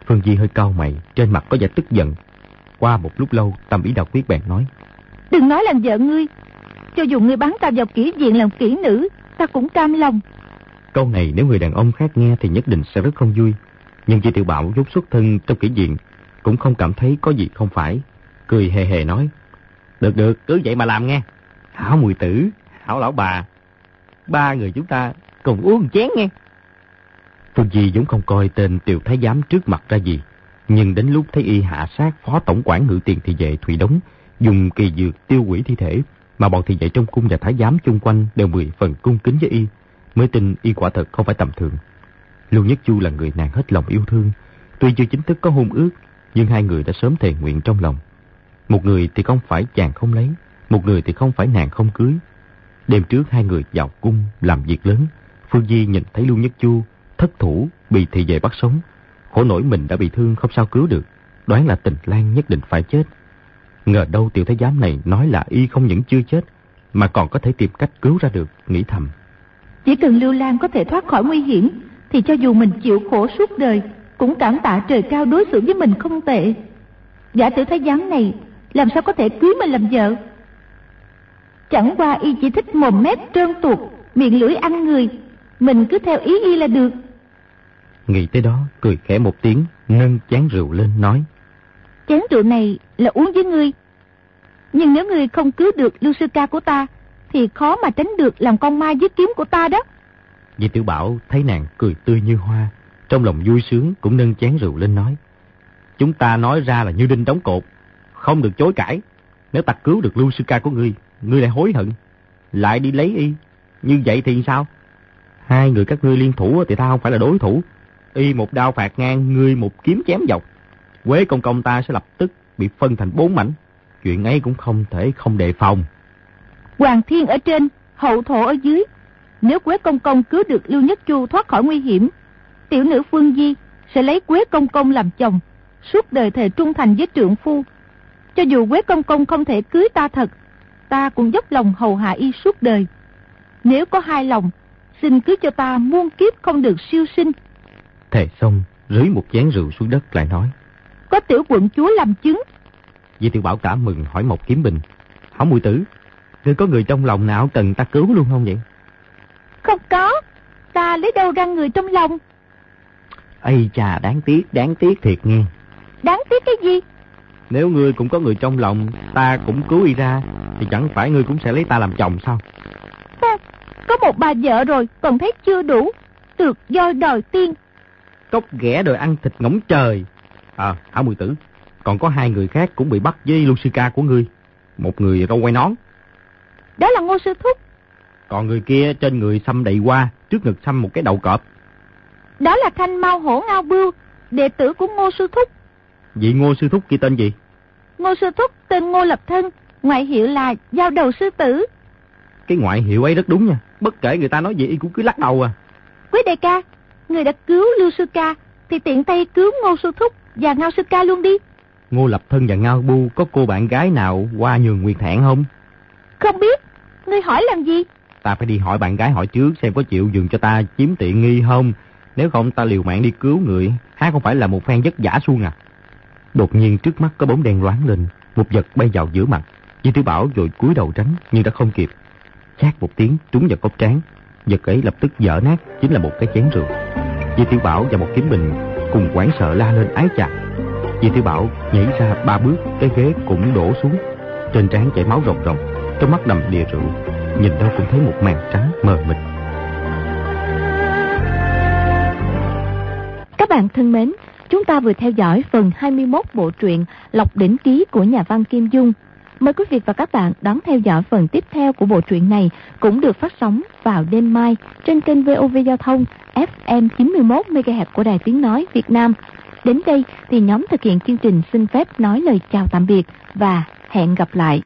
Phương Di hơi cau mày, trên mặt có vẻ tức giận. Qua một lúc lâu, Tâm Ý Đào Quyết bèn nói: Đừng nói làm vợ ngươi, cho dù ngươi bán ta vào kỹ viện làm kỹ nữ, ta cũng cam lòng. Câu này nếu người đàn ông khác nghe thì nhất định sẽ rất không vui. Nhưng Di Tiểu Bảo vốn xuất thân trong kỹ viện, cũng không cảm thấy có gì không phải, cười hề hề nói: Được được, cứ vậy mà làm nghe. Hảo mùi tử, hảo lão bà, ba người chúng ta cùng uống một chén nghe. Phương Di vốn không coi tên Tiều Thái Giám trước mặt ra gì, nhưng đến lúc thấy y hạ sát phó tổng quản ngự tiền thị vệ Thụy Đống, dùng kỳ dược tiêu hủy thi thể, mà bọn thị vệ trong cung và thái giám chung quanh đều mười phần cung kính với y, mới tin y quả thật không phải tầm thường. Lưu Nhất Chu là người nàng hết lòng yêu thương, tuy chưa chính thức có hôn ước, nhưng hai người đã sớm thề nguyện trong lòng. Một người thì không phải chàng không lấy, một người thì không phải nàng không cưới. Đêm trước hai người vào cung làm việc lớn, Phương Di nhìn thấy Lưu Nhất Chu thất thủ bị thị vệ bắt sống, khổ nổi mình đã bị thương không sao cứu được, đoán là Tình Lang nhất định phải chết. Ngờ đâu Tiểu Thái Giám này nói là y không những chưa chết, mà còn có thể tìm cách cứu ra được, nghĩ thầm: Chỉ cần Lưu Lan có thể thoát khỏi nguy hiểm, thì cho dù mình chịu khổ suốt đời, cũng cảm tạ trời cao đối xử với mình không tệ. Gã Tiểu Thái Giám này làm sao có thể cưới mình làm vợ? Chẳng qua y chỉ thích mồm mép trơn tuột, miệng lưỡi ăn người, mình cứ theo ý y là được. Nghĩ tới đó, cười khẽ một tiếng, nâng chén rượu lên nói: Chén rượu này là uống với ngươi, nhưng nếu ngươi không cứu được Lưu sư ca của ta, thì khó mà tránh được làm con mai dưới kiếm của ta đó. Di Tiểu Bảo thấy nàng cười tươi như hoa, trong lòng vui sướng, cũng nâng chén rượu lên nói: Chúng ta nói ra là như đinh đóng cột, không được chối cãi. Nếu ta cứu được Lưu sư ca của ngươi, ngươi lại hối hận, lại đi lấy y, như vậy thì sao? Hai người các ngươi liên thủ thì ta không phải là đối thủ. Y một đao phạt ngang, ngươi một kiếm chém dọc, Quế công công ta sẽ lập tức bị phân thành bốn mảnh. Chuyện ấy cũng không thể không đề phòng. Hoàng thiên ở trên, hậu thổ ở dưới. Nếu Quế công công cứu được Lưu Nhất Chu thoát khỏi nguy hiểm, tiểu nữ Phương Di sẽ lấy Quế công công làm chồng, suốt đời thề trung thành với trượng phu. Cho dù Quế công công không thể cưới ta thật, ta cũng dốc lòng hầu hạ y suốt đời. Nếu có hai lòng, xin cưới cho ta muôn kiếp không được siêu sinh. Thề xong, rưới một chén rượu xuống đất lại nói: Có tiểu quận chúa làm chứng. Di Tiểu Bảo cả mừng hỏi Mộc Kiếm Bình: Hảo mùi tử, ngươi có người trong lòng nào cần ta cứu luôn không vậy? Không có, ta lấy đâu ra người trong lòng. Ây chà, đáng tiếc, đáng tiếc thiệt nghe. Đáng tiếc cái gì? Nếu ngươi cũng có người trong lòng, ta cũng cứu y ra, thì chẳng phải ngươi cũng sẽ lấy ta làm chồng sao? À, có một bà vợ rồi, còn thấy chưa đủ, được voi đòi tiên. Cốc ghẻ đòi ăn thịt ngỗng trời. À, Hảo mùi tử, còn có hai người khác cũng bị bắt với Lưu sư ca của ngươi. Một người râu quay nón, đó là Ngô sư thúc. Còn người kia trên người xăm đầy hoa, trước ngực xăm một cái đầu cọp, đó là Thanh Mao Hổ Ngao Bưu, đệ tử của Ngô sư thúc. Vị Ngô sư thúc kia tên gì? Ngô sư thúc tên Ngô Lập Thân, ngoại hiệu là Dao Đầu Sư Tử. Cái ngoại hiệu ấy rất đúng nha, bất kể người ta nói gì y cũng cứ lắc đầu à. Quý đại ca, người đã cứu Lưu sư ca, thì tiện tay cứu Ngô sư thúc và Ngao sư ca luôn đi. Ngô Lập Thân và Ngao Bu có cô bạn gái nào qua nhường Nguyệt Thẹn không? Không biết, ngươi hỏi làm gì? Ta phải đi hỏi bạn gái hỏi trước xem có chịu nhường cho ta chiếm tiện nghi không. Nếu không ta liều mạng đi cứu người, há không phải là một phen vất vả suông à. Đột nhiên trước mắt có bóng đen loáng lên, một vật bay vào giữa mặt. Di Tiểu Bảo vội cúi đầu tránh nhưng đã không kịp. Chát một tiếng trúng vào cốc trán, vật ấy lập tức vỡ nát, chính là một cái chén rượu. Di Tiểu Bảo và một Kiếm Bình cùng hoảng sợ la lên ái chà. Di Tiểu Bảo nhảy ra ba bước, cái ghế cũng đổ xuống, trên trán chảy máu ròng ròng, trong mắt đầm đìa rượu, nhìn đâu cũng thấy một màn trắng mờ mịt. Các bạn thân mến, chúng ta vừa theo dõi phần hai mươi mốt bộ truyện Lộc Đỉnh Ký của nhà văn Kim Dung. Mời quý vị và các bạn đón theo dõi phần tiếp theo của bộ truyện này, cũng được phát sóng vào đêm mai trên kênh vê o vê Giao thông ép em chín mươi mốt mê ga héc của Đài Tiếng Nói Việt Nam. Đến đây thì nhóm thực hiện chương trình xin phép nói lời chào tạm biệt và hẹn gặp lại.